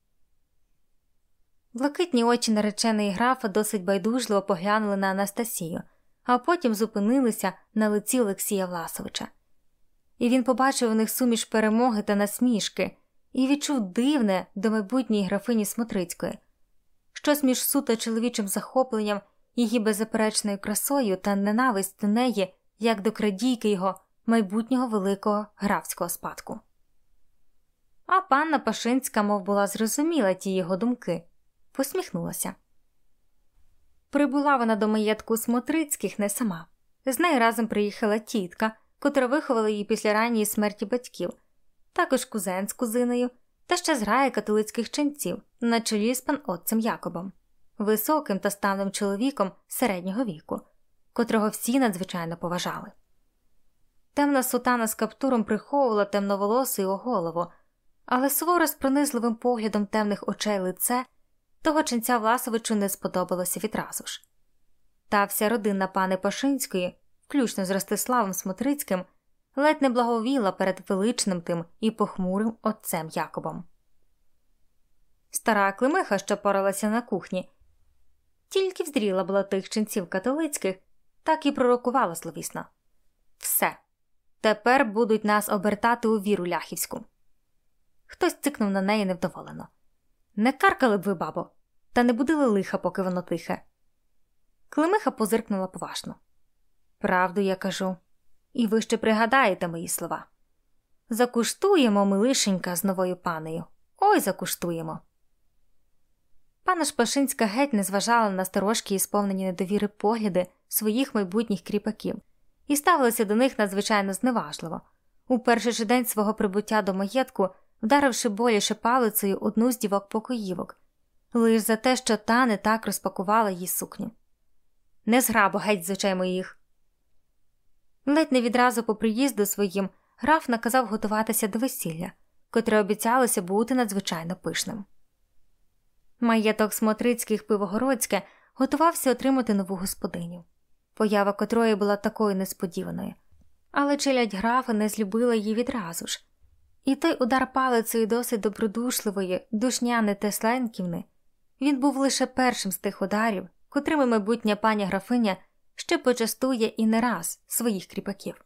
Блакитні очі нареченої графа досить байдужливо поглянули на Анастасію, а потім зупинилися на лиці Олексія Власовича. І він побачив у них суміш перемоги та насмішки і відчув дивне до майбутньої графині Смотрицької, щось між суто чоловічим захопленням, її беззаперечною красою та ненависть до неї, як до крадійки його майбутнього великого графського спадку. А панна Пашинська, мов була, зрозуміла ті його думки, посміхнулася. Прибула вона до маєтку Смотрицьких не сама. З нею разом приїхала тітка, котра виховала її після ранньої смерті батьків, також кузен з кузиною та ще зграя католицьких ченців на чолі з панотцем Якобом, високим та ставним чоловіком середнього віку, котрого всі надзвичайно поважали. Темна сутана з каптуром приховувала темноволосу його голову, але суворо з пронизливим поглядом темних очей лице того ченця Власовичу не сподобалося відразу ж. Та вся родина пани Пашинської, включно з Ростиславом Смотрицьким, ледь не благовіла перед величним тим і похмурим отцем Якобом. Стара Климиха, що поралася на кухні, тільки вздріла була тих ченців католицьких, так і пророкувала зловісно: «Все, тепер будуть нас обертати у віру ляхівську». Хтось цикнув на неї невдоволено: «Не каркали б ви, бабо, та не будили лиха, поки воно тихе». Климиха позиркнула поважно: «Правду я кажу, і ви ще пригадаєте мої слова. Закуштуємо ми, лишенька, з новою панею, ой, закуштуємо». Пана ж Пашинська геть не зважала на сторожкі і сповнені недовіри погляди своїх майбутніх кріпаків і ставилася до них надзвичайно зневажливо, у перший же день свого прибуття до маєтку вдаривши боліше палицею одну з дівок-покоївок, лиш за те, що та не так розпакувала їй сукню. «Не зграбо, геть з очей моїх!» Ледь не відразу по приїзду своїм граф наказав готуватися до весілля, котре обіцялося бути надзвичайно пишним. Маєток Смотрицьких Пивогородське готувався отримати нову господиню, поява котрої була такою несподіваною, але челядь графа не злюбила її відразу ж, і той удар палицею досить добродушливої, душняни Тесленківни, він був лише першим з тих ударів, котрими майбутня пані графиня ще почастує і не раз своїх кріпаків.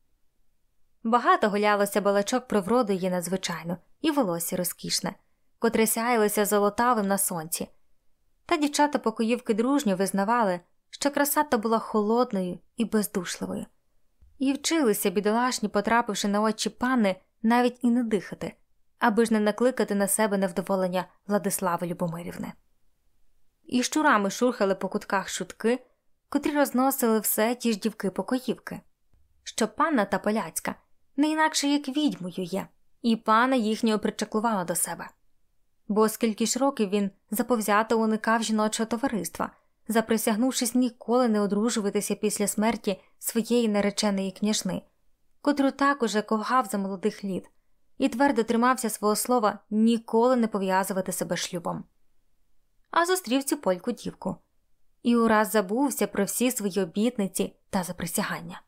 Багато гулялося балачок про вроду її надзвичайно, і волосся розкішне, котре сяялося золотавим на сонці. Та дівчата-покоївки дружньо визнавали, що краса та була холодною і бездушливою. І вчилися бідолашні, потрапивши на очі пани, навіть і не дихати, аби ж не накликати на себе невдоволення Владислави Любомирівни. І щурами шурхали по кутках шутки, котрі розносили все ті ж дівки-покоївки, що панна та поляцька не інакше як відьмою є, і пана їхнього причаклувала до себе. Бо скільки ж років він заповзято уникав жіночого товариства, заприсягнувшись ніколи не одружуватися після смерті своєї нареченої княжни, котру так уже кохав за молодих літ, і твердо тримався свого слова ніколи не пов'язувати себе шлюбом. А зустрів цю польку дівку і ураз забувся про всі свої обітниці та заприсягання.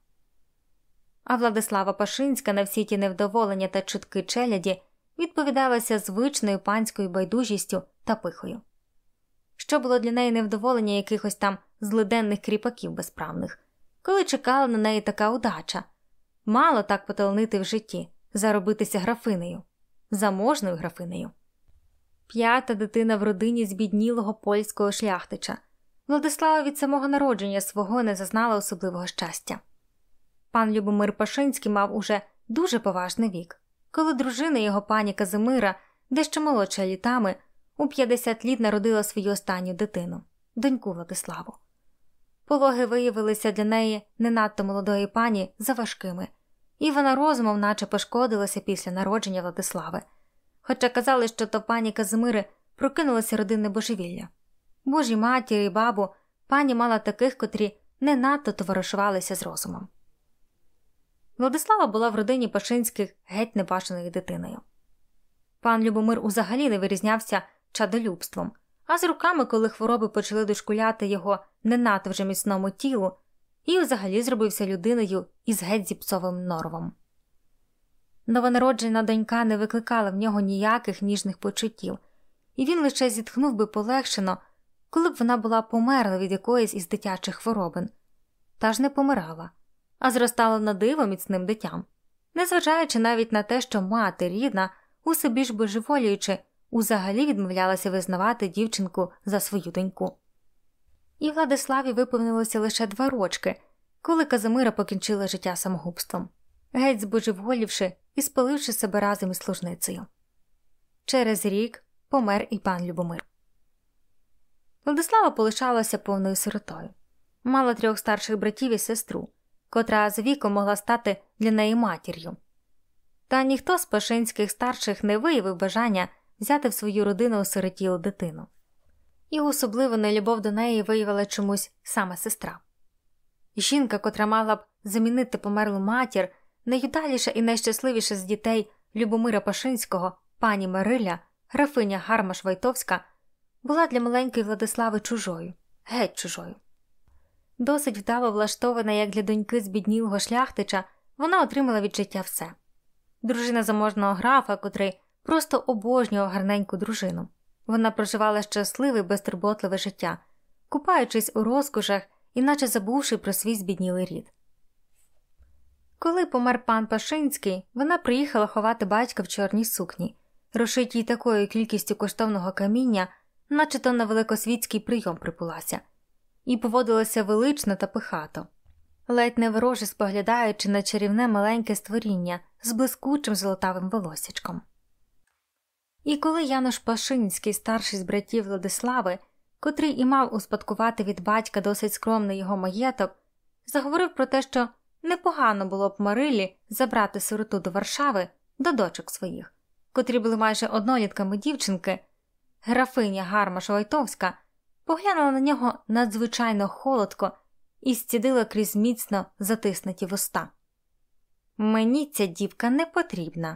А Владислава Пашинська на всі ті невдоволення та чутки челяді відповідалася звичною панською байдужістю та пихою. Що було для неї невдоволення якихось там злиденних кріпаків безправних, коли чекала на неї така удача, мало так поталнити в житті, заробитися графинею, заможною графинею. П'ята дитина в родині збіднілого польського шляхтича. Владислава від самого народження свого не зазнала особливого щастя. Пан Любомир Пашинський мав уже дуже поважний вік, коли дружина його пані Казимира, дещо молодша літами, у п'ятдесят літ народила свою останню дитину – доньку Владиславу. Пологи виявилися для неї не надто молодої пані заважкими, і вона розумом наче пошкодилася після народження Владислави, хоча казали, що то пані Казимири прокинулося родинне божевілля. Божі матір і бабу пані мала таких, котрі не надто товаришувалися з розумом. Владислава була в родині Пашинських геть небажаною дитиною. Пан Любомир узагалі не вирізнявся чадолюбством, а з роками, коли хвороби почали дошкуляти його не надто вже міцному тілу, і взагалі зробився людиною із геть зіпсовим норовом. Новонароджена донька не викликала в нього ніяких ніжних почуттів, і він лише зітхнув би полегшено, коли б вона була померла від якоїсь із дитячих хворобин. Та ж не помирала, а зростала на диво міцним дитям, незважаючи навіть на те, що мати рідна, усе більш божеволіючи, узагалі відмовлялася визнавати дівчинку за свою доньку. І Владиславі виповнилося лише два рочки, коли Казимира покінчила життя самогубством, геть збожеволівши і спаливши себе разом із служницею. Через рік помер і пан Любомир. Владислава полишалася повною сиротою. Мала трьох старших братів і сестру, котра за віком могла стати для неї матір'ю. Та ніхто з пашинських старших не виявив бажання взяти в свою родину осиротілу дитину. І особливо нелюбов до неї виявила чомусь саме сестра. Жінка, котра мала б замінити померлу матір, найюдаліша і найщасливіша з дітей Любомира Пашинського, пані Мариля, графиня Гармаш-Вайтовська, була для маленької Владислави чужою, геть чужою. Досить вдало влаштована, як для доньки збіднілого шляхтича, вона отримала від життя все. Дружина заможного графа, котрий просто обожнював гарненьку дружину. Вона проживала щасливе і безтурботливе життя, купаючись у розкошах і наче забувши про свій збіднілий рід. Коли помер пан Пашинський, вона приїхала ховати батька в чорній сукні, розшитій такою кількістю коштовного каміння, наче то на великосвітський прийом прибулася, і поводилася велично та пихато, ледь не вороже споглядаючи на чарівне маленьке створіння з блискучим золотавим волосячком. І коли Януш Пашинський, старший з братів Владислави, котрий і мав успадкувати від батька досить скромний його маєток, заговорив про те, що непогано було б Марилі забрати сироту до Варшави, до дочок своїх, котрі були майже однолітками дівчинки, графиня Гармаш-Вайтовська поглянула на нього надзвичайно холодко і зцідила крізь міцно затиснуті вуста. «Мені ця дівка не потрібна».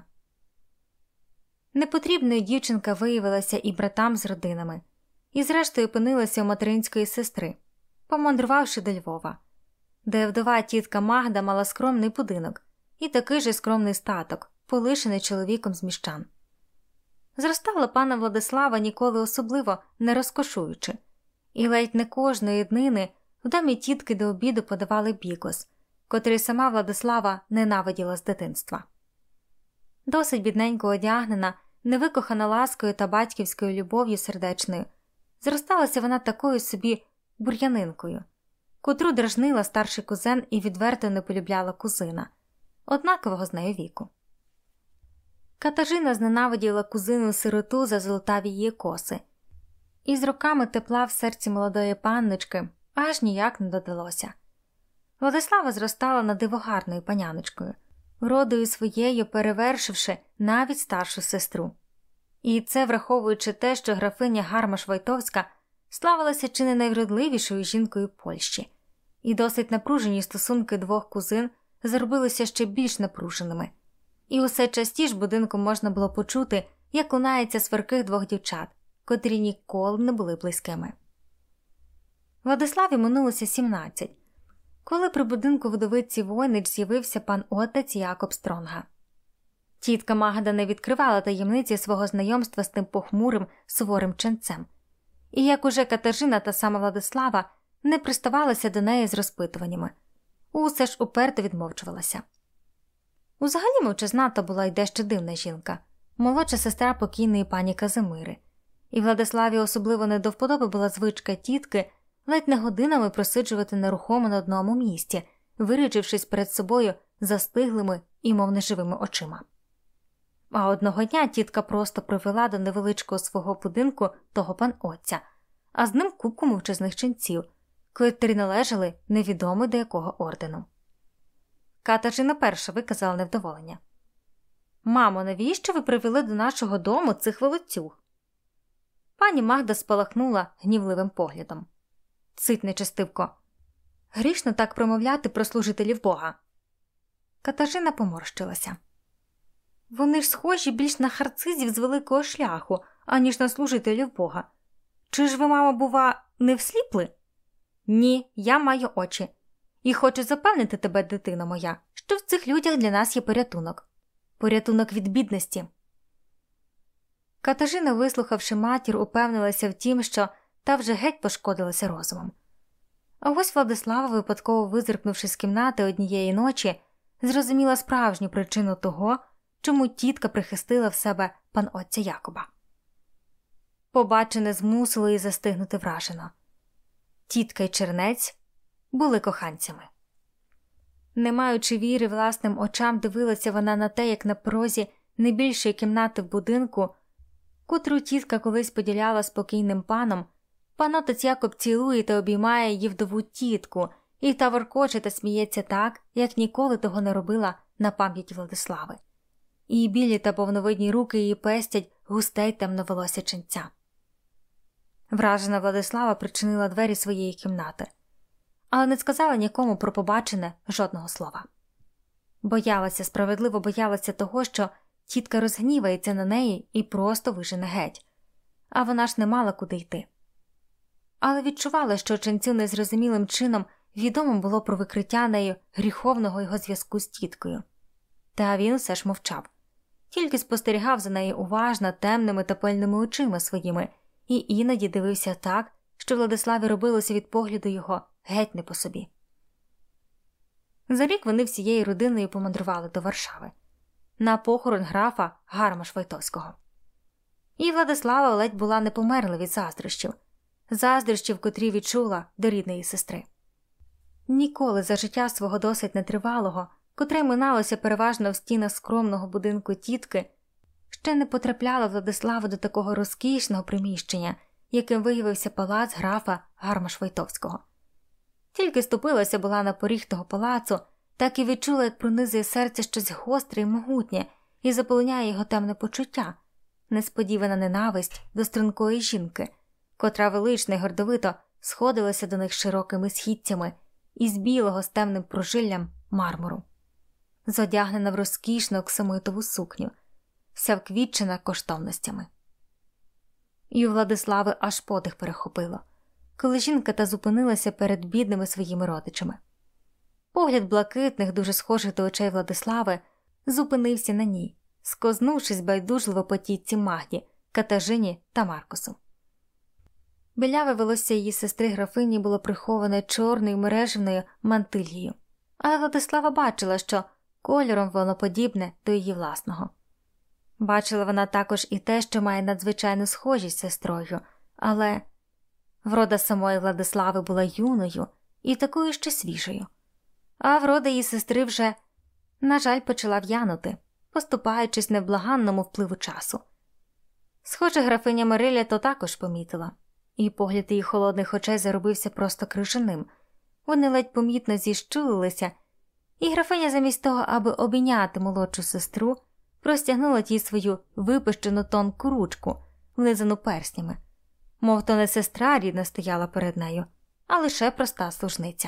Непотрібною дівчинка виявилася і братам з родинами, і зрештою опинилася у материнської сестри, помандрувавши до Львова, де вдова тітка Магда мала скромний будинок і такий же скромний статок, полишений чоловіком з міщан. Зростала пана Владислава ніколи особливо не розкошуючи, і ледь не кожної днини в домі тітки до обіду подавали бігос, котрий сама Владислава ненавиділа з дитинства. Досить бідненько одягнена, невикохана ласкою та батьківською любов'ю сердечною, зросталася вона такою собі бур'янинкою, котру дражнила старший кузен і відверто не полюбляла кузина, однакового з нею віку. Катажина зненавиділа кузину-сироту за золотаві її коси, і з роками тепла в серці молодої панночки аж ніяк не додалося. Владислава зростала на диво гарною паняночкою, родою своєю перевершивши навіть старшу сестру. І це враховуючи те, що графиня Гармаш-Вайтовська славилася чи не найвродливішою жінкою Польщі, і досить напружені стосунки двох кузин зробилися ще більш напруженими. І усе частіше будинком можна було почути, як лунається сварки двох дівчат, котрі ніколи не були близькими. Владиславі минулося сімнадцять, коли при будинку вдовиці Войнич з'явився пан отець Якоб Стронга. Тітка Магда не відкривала таємниці свого знайомства з тим похмурим, суворим ченцем. І як уже Катажина та сама Владислава не приставалася до неї з розпитуваннями. Усе ж уперто відмовчувалася. Узагалі мовчазната була й дещо дивна жінка, молодша сестра покійної пані Казимири. І Владиславі особливо не до вподоби була звичка тітки ледь не годинами просиджувати нерухомо на одному місці, вирічившись перед собою застиглими і мов неживими очима. А одного дня тітка просто привела до невеличкого свого будинку того пан-отця, а з ним купку мовчазних ченців, котрі належали невідомо до якого ордену. Катажина перша виказала невдоволення. «Мамо, навіщо ви привели до нашого дому цих волоцюг?» Пані Магда спалахнула гнівливим поглядом. «Цить, нечестивко! Грішно так промовляти про служителів Бога!» Катажина поморщилася. «Вони ж схожі більш на харцизів з великого шляху, аніж на служителів Бога. Чи ж ви, мамо, бува, не всліпли?» «Ні, я маю очі. І хочу запевнити тебе, дитино моя, що в цих людях для нас є порятунок. Порятунок від бідності». Катажина, вислухавши матір, упевнилася в тім, що та вже геть пошкодилася розумом. А ось Владислава, випадково визиркнувши з кімнати однієї ночі, зрозуміла справжню причину того, чому тітка прихистила в себе пан-отця Якоба. Побачене змусило її застигнути вражено. Тітка й чернець були коханцями. Не маючи віри власним очам, дивилася вона на те, як на порозі найбільшої кімнати в будинку, котру тітка колись поділяла з покійним паном, пан отець Якоб цілує та обіймає її вдову тітку, і та воркоче та сміється так, як ніколи того не робила на пам'ять Владислави. І білі та повновидні руки її пестять густе й темне волосся ченця. Вражена Владислава причинила двері своєї кімнати, але не сказала нікому про побачене жодного слова. Боялася, справедливо боялася того, що тітка розгнівається на неї і просто вижене геть, а вона ж не мала куди йти. Але відчувала, що ченцю незрозумілим чином відомо було про викриття нею гріховного його зв'язку з тіткою. Та він все ж мовчав, тільки спостерігав за нею уважно темними та пильними очима своїми і іноді дивився так, що Владиславі робилося від погляду його геть не по собі. За рік вони всією родиною помандрували до Варшави на похорон графа Гармаш-Войтовського. І Владислава ледь була не померла від заздрощів, заздрощів, котрі відчула до рідної сестри. Ніколи за життя свого досить нетривалого, котре миналося переважно в стінах скромного будинку тітки, ще не потрапляла Владислава до такого розкішного приміщення, яким виявився палац графа Гармаш-Войтовського. Тільки ступилася була на поріг того палацу, так і відчула, як пронизує серце щось гостре й могутнє і заполоняє його темне почуття, несподівана ненависть до стрункої жінки, котра велично й гордовито сходилася до них широкими східцями із білого з темним прожиллям мармуру, зодягнена в розкішну оксамитову сукню, вся вквітчена коштовностями. І у Владислави аж подих перехопило, коли жінка та зупинилася перед бідними своїми родичами. Погляд блакитних, дуже схожих до очей Владислави, зупинився на ній, скознувшись байдужливо по тітці Магді, Катажині та Маркусу. Біляве волосся її сестри графині було приховане чорною мережевною мантильєю, але Владислава бачила, що кольором воно подібне до її власного. Бачила вона також і те, що має надзвичайну схожість з сестрою, але врода самої Владислави була юною і такою ще свіжою, а врода її сестри вже, на жаль, почала в'янути, поступаючись невблаганному впливу часу. Схоже, графиня Мариля то також помітила, і погляд її холодних очей заробився просто крижаним. Вони ледь помітно зіщулилися, і графиня замість того, аби обійняти молодшу сестру, простягнула тій свою випищену тонку ручку, внизану перснями, мов то не сестра рідна стояла перед нею, а лише проста служниця.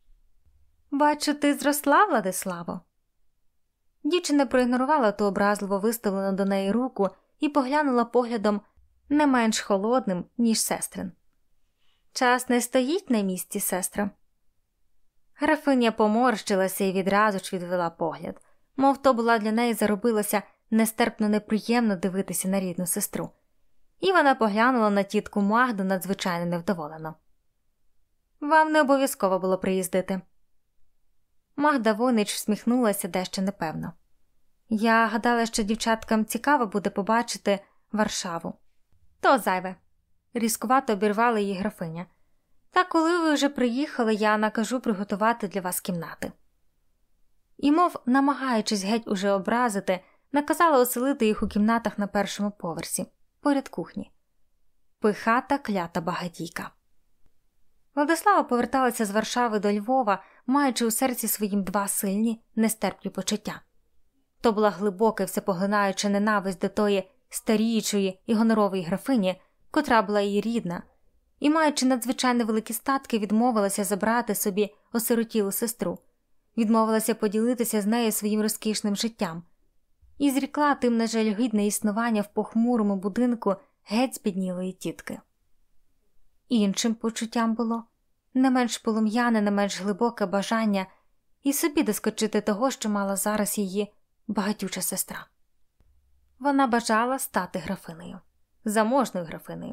«Бачу, ти зросла, Владиславо?» Дівчина проігнорувала ту образливо виставлену до неї руку і поглянула поглядом не менш холодним, ніж сестрин. «Час не стоїть на місці, сестра». Графиня поморщилася і відразу ж відвела погляд, мов то була для неї заробилося нестерпно неприємно дивитися на рідну сестру. І вона поглянула на тітку Магду надзвичайно невдоволено. «Вам не обов'язково було приїздити». Магда Войнич всміхнулася дещо непевно. «Я гадала, що дівчаткам цікаво буде побачити Варшаву». «То зайве», – різкувато обірвала її графиня. «Та коли ви вже приїхали, я накажу приготувати для вас кімнати». І, мов намагаючись геть уже образити, наказала оселити їх у кімнатах на першому поверсі, поряд кухні. Пихата клята багатійка. Владислава поверталася з Варшави до Львова, маючи у серці своїм два сильні, нестерпні почуття. То була глибока і всепоглинаюча ненависть до тої старіючої і гонорової графині, котра була її рідна, і, маючи надзвичайно великі статки, відмовилася забрати собі осиротілу сестру, відмовилася поділитися з нею своїм розкішним життям і зрікла тим на жалюгідне існування в похмурому будинку геть збіднілої тітки. Іншим почуттям було не менш полум'яне, не менш глибоке бажання і собі доскочити того, що мала зараз її багатюча сестра. Вона бажала стати графинею, заможною графинею.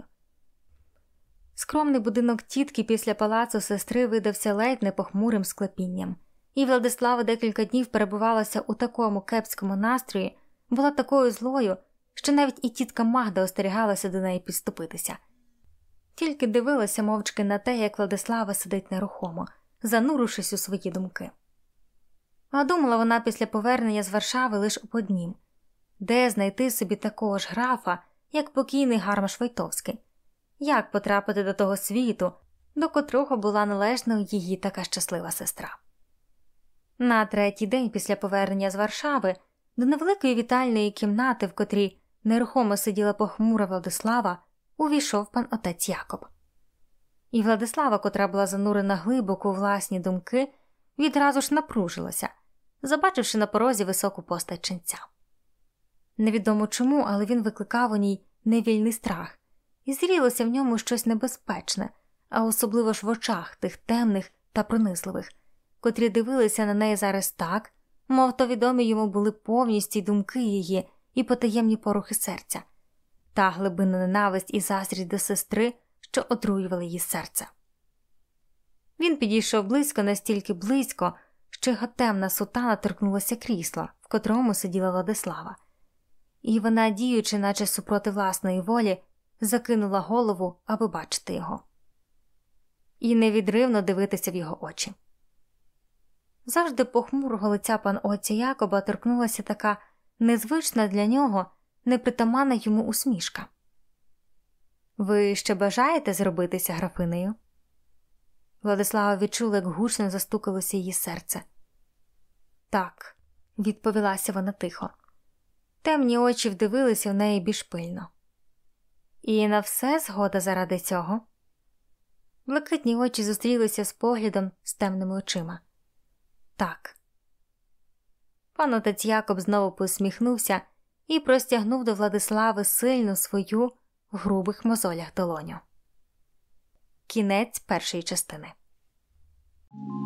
Скромний будинок тітки після палацу сестри видався ледь не похмурим склепінням, і Владислава декілька днів перебувалася у такому кепському настрої, була такою злою, що навіть і тітка Магда остерігалася до неї підступитися. Тільки дивилася мовчки на те, як Владислава сидить нерухомо, занурившись у свої думки. А думала вона після повернення з Варшави лише об однім – де знайти собі такого ж графа, як покійний Гармаш Войтовський? Як потрапити до того світу, до котрого була належною її така щаслива сестра? На третій день після повернення з Варшави до невеликої вітальної кімнати, в котрій нерухомо сиділа похмура Владислава, увійшов пан отець Якоб. І Владислава, котра була занурена глибоко у власні думки, відразу ж напружилася, забачивши на порозі високу постать ченця. Невідомо чому, але він викликав у ній невільний страх, і зрілося в ньому щось небезпечне, а особливо ж в очах тих темних та пронизливих, котрі дивилися на неї зараз так, мов то відомі йому були повністю думки її і потаємні порухи серця, та глибинна ненависть і заздрість до сестри, що отруювали її серце. Він підійшов близько, настільки близько, що його темна сутана торкнулася крісла, в котрому сиділа Владислава. І вона, діючи, наче супроти власної волі, закинула голову, аби бачити його. І невідривно дивитися в його очі. Завжди похмурого лиця пан отця Якоба торкнулася така незвична для нього, непритаманна йому усмішка. «Ви ще бажаєте зробитися графинею?» Владислава відчула, як гучно застукалося її серце. «Так», – відповілася вона тихо. Темні очі вдивилися в неї більш пильно. «І на все згода заради цього?» Блакитні очі зустрілися з поглядом з темними очима. «Так». Пан отець Якоб знову посміхнувся і простягнув до Владислави сильну свою в грубих мозолях долоню. Кінець першої частини.